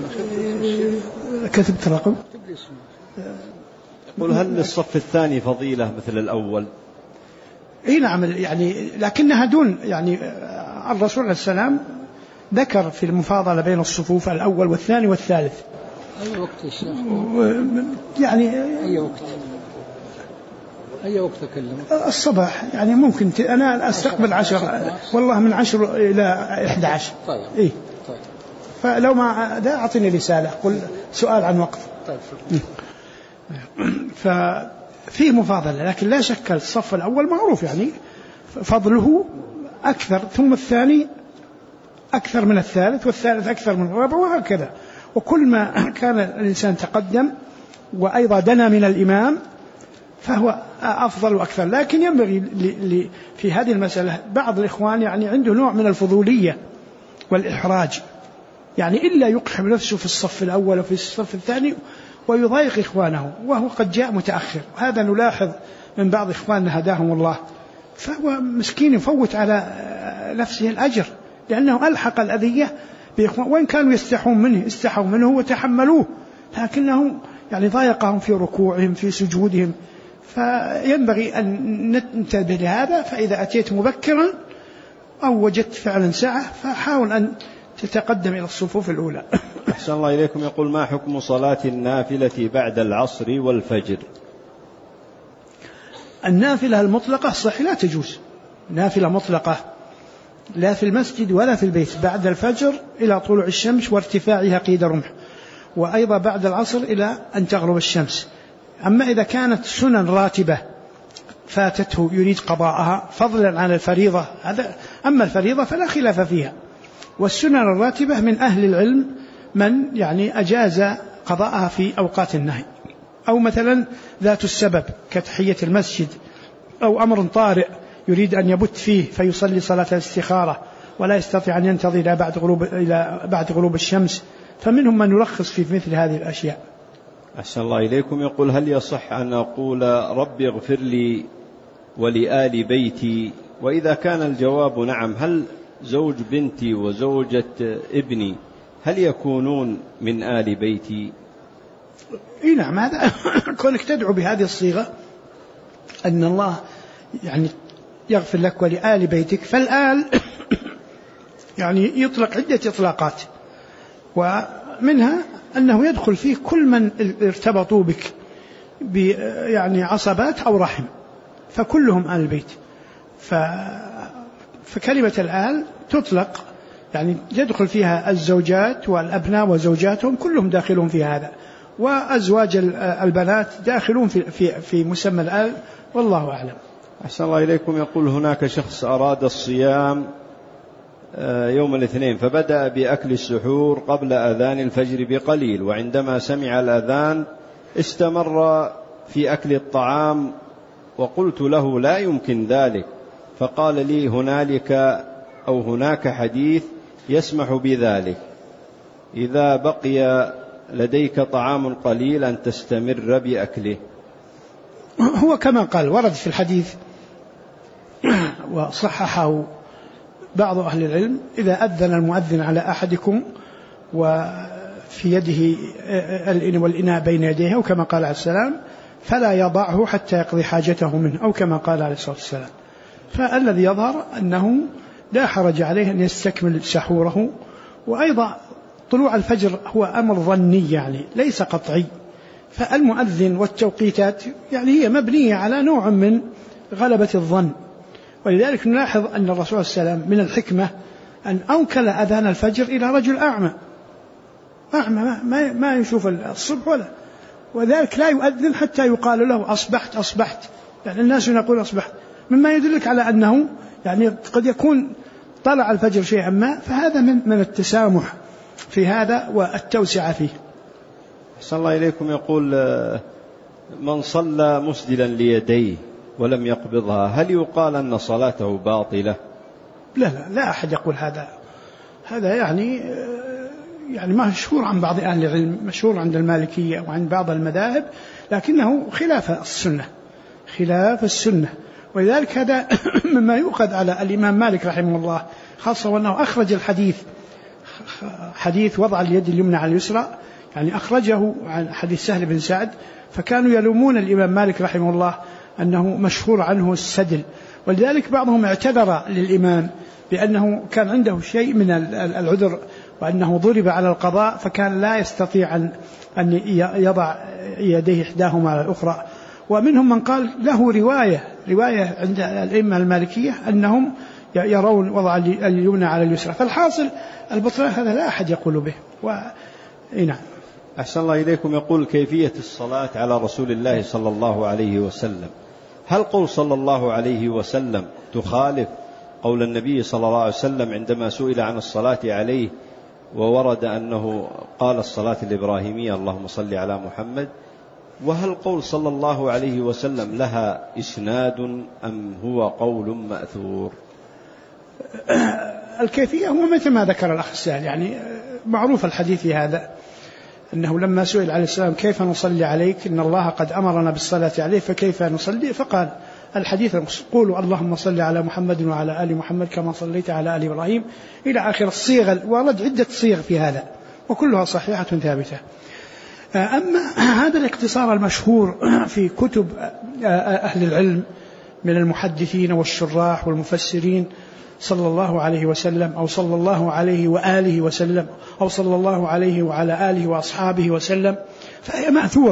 كتبت الرقم. يقول هل للصف الثاني فضيلة مثل الأول؟ اي نعم، يعني لكنها دون، يعني الرسول عليه السلام ذكر في المفاضلة بين الصفوف الأول والثاني والثالث. أي وقت يا شيخ؟ يعني أي وقت أكلمك؟ الصباح يعني ممكن أنا أستقبل 10 والله من 10 إلى 11. طيب. إيه. طيب. فلو ما ده أعطني رسالة، قل سؤال عن وقت. طيب. ففيه مفاضلة، لكن لا شك الصف الأول معروف يعني فضله أكثر، ثم الثاني أكثر من الثالث، والثالث أكثر من الرابع، وهكذا. وكل ما كان الإنسان تقدم وأيضا دنا من الإمام فهو أفضل وأكثر. لكن ينبغي في هذه المسألة بعض الإخوان يعني عنده نوع من الفضولية والإحراج، يعني إلا يقحم نفسه في الصف الأول وفي الصف الثاني ويضايق إخوانه، وهو قد جاء متأخر. هذا نلاحظ من بعض إخواننا هداهم الله، فهو مسكين يفوت على نفسه الأجر، لأنه ألحق الأذية بإخوان، وإن كانوا استحوا منه وتحملوه، لكنهم يعني ضايقهم في ركوعهم في سجودهم. فينبغي أن ننتبه لهذا. فإذا أتيت مبكرا أو وجدت فعلا ساعة فحاول أن تتقدم إلى الصفوف الأولى. أحسن الله إليكم. يقول ما حكم صلاة النافلة بعد العصر والفجر؟ النافلة المطلقة صحيح لا تجوز، نافلة مطلقة لا في المسجد ولا في البيت بعد الفجر إلى طلوع الشمس وارتفاعها قيد رمح، وأيضا بعد العصر إلى أن تغرب الشمس. أما إذا كانت سنن راتبة فاتته يريد قضاءها فضلا عن الفريضة، هذا أما الفريضة فلا خلاف فيها. والسنن الراتبة من أهل العلم من يعني أجاز قضاءها في أوقات النهي، أو مثلا ذات السبب كتحية المسجد، أو أمر طارئ يريد أن يبت فيه فيصلي صلاة الاستخارة ولا يستطيع أن ينتظر إلى بعد غروب الشمس، فمنهم من يرخص في مثل هذه الأشياء. أحسن الله إليكم. يقول هل يصح أن أقول ربي اغفر لي ولآل بيتي؟ وإذا كان الجواب نعم، هل زوج بنتي وزوجة ابني هل يكونون من آل بيتي؟ إيه نعم، هذا كونك تدعو بهذه الصيغة أن الله يعني يغفر لك ولآل بيتك، فالآل يعني يطلق عدة إطلاقات، ومنها أنه يدخل فيه كل من ارتبطوا بك يعني عصبات أو رحم، فكلهم آل البيت. فكلمة الآل تطلق يعني يدخل فيها الزوجات والأبناء وزوجاتهم كلهم داخلون في هذا، وأزواج البنات داخلون في مسمى الآل، والله أعلم. أحسن الله إليكم. يقول هناك شخص أراد الصيام يوم الاثنين فبدأ بأكل السحور قبل أذان الفجر بقليل، وعندما سمع الأذان استمر في أكل الطعام، وقلت له لا يمكن ذلك، فقال لي هناك حديث يسمح بذلك، إذا بقي لديك طعام قليل أن تستمر بأكله. هو كما قال ورد في الحديث وصححه بعض أهل العلم: إذا أذن المؤذن على أحدكم وفي في يده والإناء بين يديه، وكما قال عليه السلام فلا يضعه حتى يقضي حاجته منه، أو كما قال عليه الصلاة والسلام. فالذي يظهر أنه لا حرج عليه أن يستكمل سحوره. وأيضا طلوع الفجر هو أمر ظني يعني ليس قطعي، فالمؤذن والتوقيتات يعني هي مبنية على نوع من غلبة الظن. ولذلك نلاحظ أن الرسول صلى الله عليه وسلم من الحكمة أن أوكل أذان الفجر إلى رجل أعمى ما يشوف الصبح وذلك لا يؤذن حتى يقال له أصبحت يعني الناس يقول أصبحت، مما يدلك على أنه يعني قد يكون طلع الفجر شيئا ما، فهذا من التسامح في هذا والتوسعة فيه. أحسن الله إليكم. يقول من صلى مسدلا ليديه ولم يقبضها هل يقال أن صلاته باطلة؟ لا أحد يقول هذا يعني مشهور عن بعض أهل العلم، مشهور عند المالكية وعند بعض المذاهب، لكنه خلاف السنة. ولذلك هذا مما يؤخذ على الإمام مالك رحمه الله، خاصة وأنه أخرج حديث وضع اليد اليمنى على اليسرى، يعني أخرجه عن حديث سهل بن سعد، فكانوا يلومون الإمام مالك رحمه الله أنه مشهور عنه السدل. ولذلك بعضهم اعتذر للإمام بأنه كان عنده شيء من العذر، وأنه ضرب على القضاء فكان لا يستطيع أن يضع يديه إحداهما على الأخرى. ومنهم من قال له رواية عند الأئمة المالكية أنهم يرون وضع اليمنى على اليسرى. فالحاصل البطلان هذا لا أحد يقول به. نعم. أحسن الله إليكم. يقول كيفية الصلاة على رسول الله صلى الله عليه وسلم، هل قول صلى الله عليه وسلم تخالف قول النبي صلى الله عليه وسلم عندما سئل عن الصلاة عليه وورد أنه قال الصلاة الإبراهيمية اللهم صل على محمد؟ وهل قول صلى الله عليه وسلم لها إسناد أم هو قول مأثور؟ الكيفية هو مثل ما ذكر الأخ السائل، يعني معروف الحديث في هذا، أنه لما سئل عليه السلام كيف نصلي عليك إن الله قد أمرنا بالصلاة عليه فكيف نصلي، فقال الحديث قولوا اللهم صل على محمد وعلى آل محمد كما صليت على آل إبراهيم إلى آخر الصيغ. ورد عدة صيغ في هذا وكلها صحيحة ثابتة. أما هذا الاقتصار المشهور في كتب أهل العلم من المحدثين والشراح والمفسرين صلى الله عليه وسلم أو صلى الله عليه وآله وسلم أو صلى الله عليه وعلى آله وأصحابه وسلم، فهي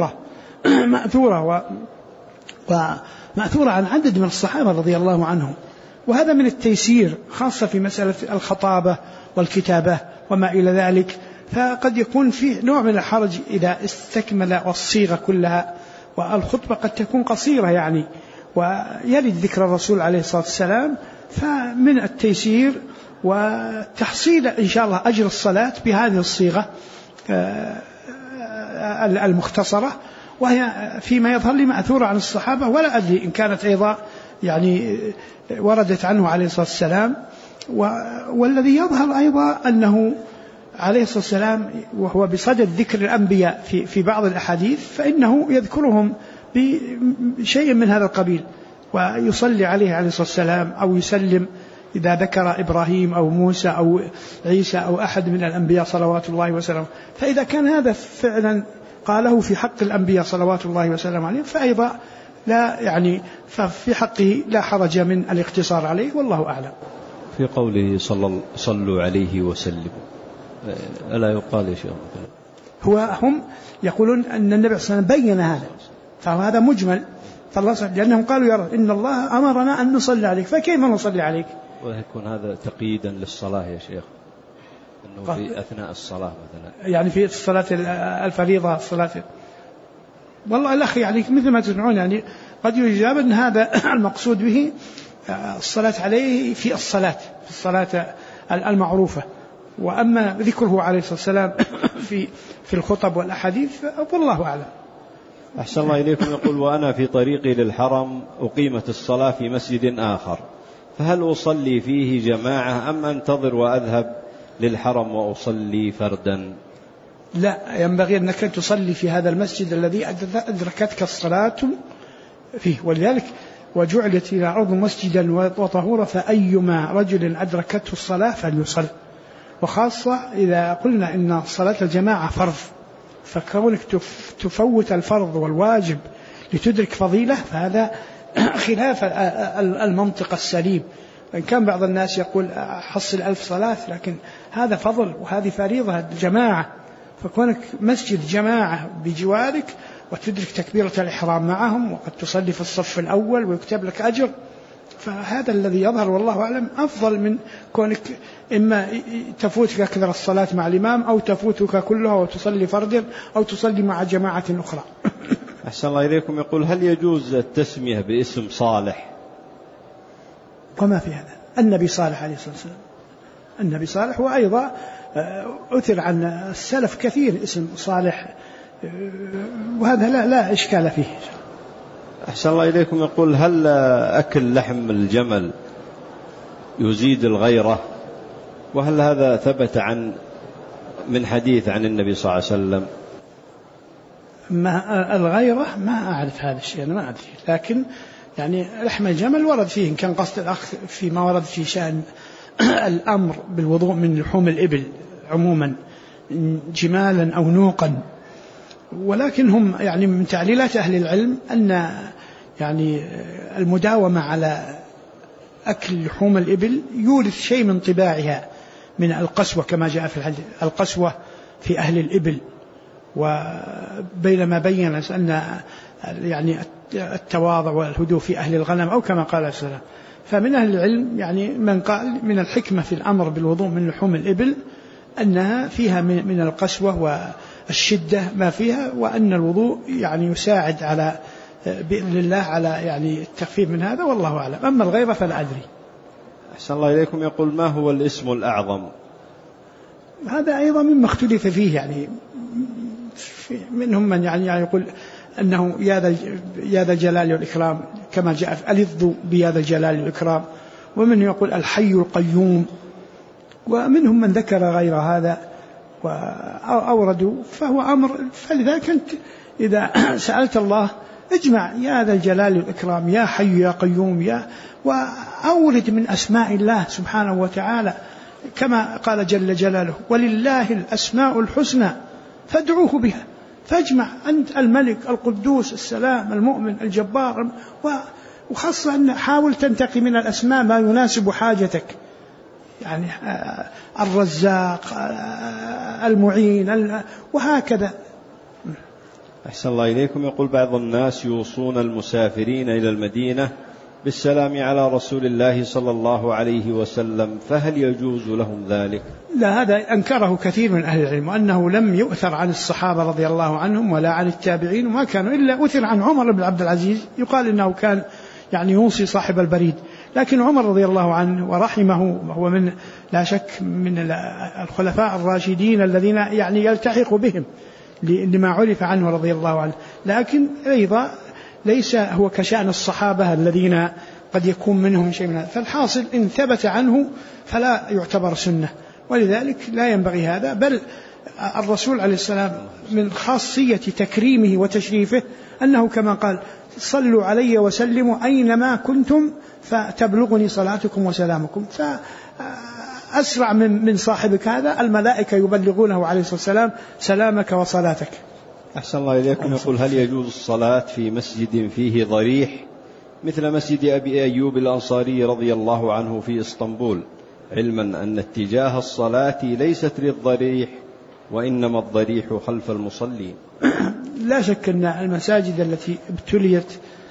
مأثورة عن عدد من الصحابة رضي الله عنهم. وهذا من التيسير خاصة في مسألة الخطابة والكتابة وما إلى ذلك، فقد يكون فيه نوع من الحرج إذا استكمل الصيغة كلها، والخطبة قد تكون قصيرة يعني ويرد ذكر الرسول عليه الصلاة والسلام، فمن التيسير وتحصيل إن شاء الله أجر الصلاة بهذه الصيغة المختصرة، وهي فيما يظهر لي مأثورة عن الصحابة، ولا أدري إن كانت أيضا يعني وردت عنه عليه الصلاة والسلام. والذي يظهر أيضا أنه عليه الصلاة والسلام وهو بصدد ذكر الأنبياء في بعض الأحاديث فإنه يذكرهم بشيء من هذا القبيل، ويصلي عليه الصلاة والسلام أو يسلم إذا ذكر إبراهيم أو موسى أو عيسى أو أحد من الأنبياء صلوات الله وسلامه. فإذا كان هذا فعلا قاله في حق الأنبياء صلوات الله وسلامه عليهم، فأيضا لا يعني ففي حقه لا حرج من الاقتصار عليه، والله أعلم. في قوله صلوا عليه وسلم ألا يقال يا شيخ؟ هم يقولون أن النبي صلى الله عليه وسلم بين هذا، فهذا مجمل، لأنهم قالوا يا رب إن الله أمرنا أن نصلي عليك فكيف نصلي عليك؟ ويكون هذا تقييدا للصلاة يا شيخ، أنه في أثناء الصلاة مثلا، يعني في الصلاة الفريضة الصلاة. والله الأخ يعني مثل ما تسمعون يعني قد يجاب أن هذا المقصود به الصلاة عليه في الصلاة المعروفة، وأما ذكره عليه الصلاة والسلام في الخطب والأحاديث والله أعلم. أحسن الله إليكم. يقول وأنا في طريقي للحرم أقيمت الصلاة في مسجد آخر، فهل أصلي فيه جماعة أم أنتظر وأذهب للحرم وأصلي فردا؟ لا، ينبغي أنك تصلي في هذا المسجد الذي أدركتك الصلاة فيه، ولذلك وجعلت إلى أرض مسجدا وطهورا فأيما رجل أدركته الصلاة فليصل. وخاصة إذا قلنا إن صلاة الجماعة فرض، فكونك تفوت الفرض والواجب لتدرك فضيلة فهذا خلاف المنطق السليم. وإن كان بعض الناس يقول حصل 1000 صلاة، لكن هذا فضل وهذه فريضة الجماعة، فكونك مسجد جماعة بجوارك وتدرك تكبيرة الإحرام معهم وقد تصلي في الصف الأول ويكتب لك أجر، فهذا الذي يظهر والله أعلم أفضل من كونك إما تفوتك أكثر الصلاة مع الإمام أو تفوتك كلها وتصلي فردا أو تصلي مع جماعة أخرى. أحسن الله إليكم. يقول هل يجوز التسمية باسم صالح؟ وما في هذا. النبي صالح عليه الصلاة والسلام، النبي صالح، وأيضا أثر عن السلف كثير اسم صالح، وهذا لا إشكال فيه. أحسن الله إليكم. يقول هل أكل لحم الجمل يزيد الغيرة؟ وهل هذا ثبت من حديث عن النبي صلى الله عليه وسلم؟ ما الغيرة ما أعرف هذا الشيء، أنا ما أدري، لكن يعني لحم الجمل ورد فيه، إن كان قصد الأخ فيما ورد في شأن الأمر بالوضوء من لحوم الإبل عموما جمالا أو نوقا. ولكن هم يعني من تعليلات أهل العلم أن يعني المداومة على أكل لحوم الإبل يورث شيء من طباعها من القسوة، كما جاء في الحديث القسوة في أهل الإبل، وبينما بين أن يعني التواضع والهدوء في أهل الغنم أو كما قال السلام. فمن أهل العلم يعني من قال من الحكمة في الأمر بالوضوء من لحوم الإبل أنها فيها من القسوة والشدة ما فيها، وأن الوضوء يعني يساعد على بإذن الله على يعني التخفيف من هذا، والله أعلم. أما الغيرة فلا أدري. أحسن الله إليكم. يقول ما هو الاسم الأعظم؟ هذا أيضا مما اختلف فيه، يعني منهم من يعني يقول أنه يا ذا الجلال والإكرام كما جاء ألظوا بيا ذا الجلال والإكرام، ومن يقول الحي القيوم، ومنهم من ذكر غير هذا وأوردوا، فهو أمر. فلذلك أنت إذا سألت الله اجمع يا ذا الجلال والإكرام، يا حي يا قيوم، وأورد من أسماء الله سبحانه وتعالى كما قال جل جلاله ولله الأسماء الحسنى فادعوه بها. فاجمع أنت الملك القدوس السلام المؤمن الجبار، وخاصة أن حاول تنتقي من الأسماء ما يناسب حاجتك، يعني الرزاق المعين وهكذا. أحسن الله إليكم. يقول بعض الناس يوصون المسافرين إلى المدينة بالسلام على رسول الله صلى الله عليه وسلم، فهل يجوز لهم ذلك؟ لا، هذا أنكره كثير من أهل العلم، وأنه لم يؤثر عن الصحابة رضي الله عنهم ولا عن التابعين، وما كانوا إلا أثر عن عمر بن عبد العزيز، يقال إنه كان يعني يوصي صاحب البريد. لكن عمر رضي الله عنه ورحمه وهو من لا شك من الخلفاء الراشدين الذين يعني يلتحق بهم لما عرف عنه رضي الله عنه، لكن أيضا ليس هو كشأن الصحابة الذين قد يكون منهم شيء من هذا. فالحاصل إن ثبت عنه فلا يعتبر سنة، ولذلك لا ينبغي هذا. بل الرسول عليه السلام من خاصية تكريمه وتشريفه أنه كما قال صلوا علي وسلموا أينما كنتم فتبلغني صلاتكم وسلامكم. فأسرع من صاحبك هذا الملائكة يبلغونه عليه الصلاة والسلام سلامك وصلاتك. أحسن الله إليكم. يقول هل يجوز الصلاة في مسجد فيه ضريح مثل مسجد أبي أيوب الأنصاري رضي الله عنه في إسطنبول، علما أن اتجاه الصلاة ليست للضريح وإنما الضريح خلف المصلين؟ لا شك أن المساجد التي ابتليت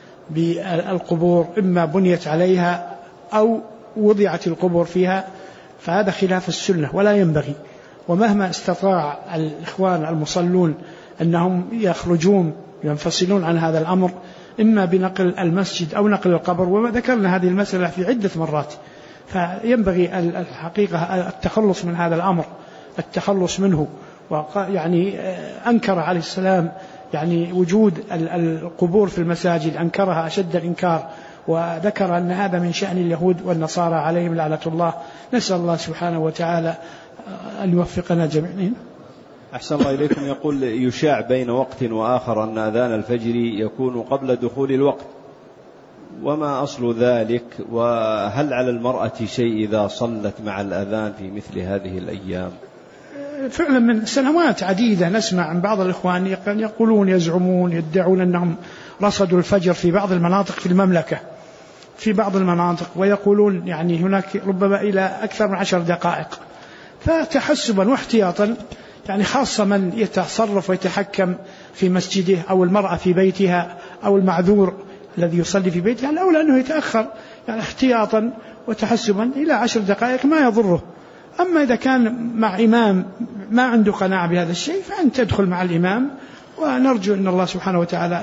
بالقبور إما بنيت عليها أو وضعت القبور فيها فهذا خلاف السنة ولا ينبغي. ومهما استطاع الإخوان المصلون أنهم يخرجون ينفصلون عن هذا الأمر إما بنقل المسجد أو نقل القبر، وذكرنا هذه المسألة في عدة مرات، فينبغي الحقيقة التخلص من هذا الأمر، التخلص منه. يعني أنكر عليه السلام يعني وجود القبور في المساجد، أنكرها أشد الإنكار، وذكر أن هذا من شأن اليهود والنصارى عليهم لعنة الله. نسأل الله سبحانه وتعالى أن يوفقنا جميعا. أحسن الله إليكم. يقول يشاع بين وقت وآخر أن أذان الفجر يكون قبل دخول الوقت، وما أصل ذلك؟ وهل على المرأة شيء إذا صلت مع الأذان في مثل هذه الأيام؟ فعلا من سنوات عديدة نسمع عن بعض الإخوان يقولون يزعمون يدعون أنهم رصدوا الفجر في بعض المناطق في المملكة، في بعض المناطق، ويقولون يعني هناك ربما إلى أكثر من 10 دقائق. فتحسبا واحتياطا يعني خاصة من يتصرف ويتحكم في مسجده أو المرأة في بيتها أو المعذور الذي يصلي في بيتها، الأولى أنه يتأخر يعني احتياطا وتحسبا إلى 10 دقائق ما يضره. أما إذا كان مع إمام ما عنده قناعة بهذا الشيء فأن تدخل مع الإمام، ونرجو أن الله سبحانه وتعالى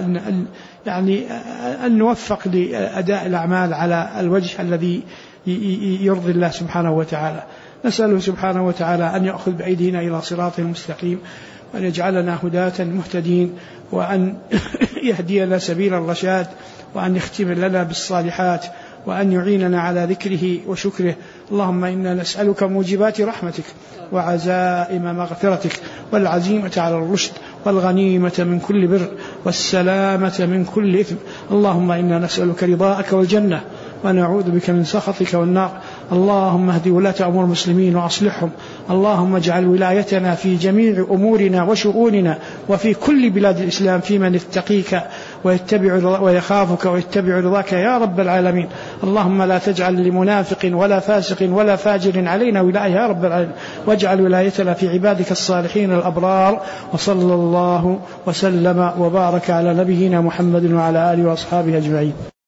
أن نوفق لأداء الأعمال على الوجه الذي يرضي الله سبحانه وتعالى. نسأله سبحانه وتعالى أن يأخذ بأيدينا إلى صراطه المستقيم، وأن يجعلنا هداة مهتدين، وأن يهدينا سبيل الرشاد، وأن يختم لنا بالصالحات، وأن يعيننا على ذكره وشكره. اللهم إنا نسألك موجبات رحمتك وعزائم مغفرتك والعزيمة على الرشد والغنيمة من كل بر والسلامة من كل إثم. اللهم إنا نسألك رضاءك والجنة ونعوذ بك من سخطك والنار. اللهم اهد ولاة أمور المسلمين وأصلحهم. اللهم اجعل ولايتنا في جميع أمورنا وشؤوننا وفي كل بلاد الإسلام في من يتقيك ويخافك ويتبع رضاك يا رب العالمين. اللهم لا تجعل لمنافق ولا فاسق ولا فاجر علينا ولاية يا رب العالمين، واجعل ولايتنا في عبادك الصالحين الأبرار. وصلى الله وسلم وبارك على نبينا محمد وعلى آله وأصحابه أجمعين.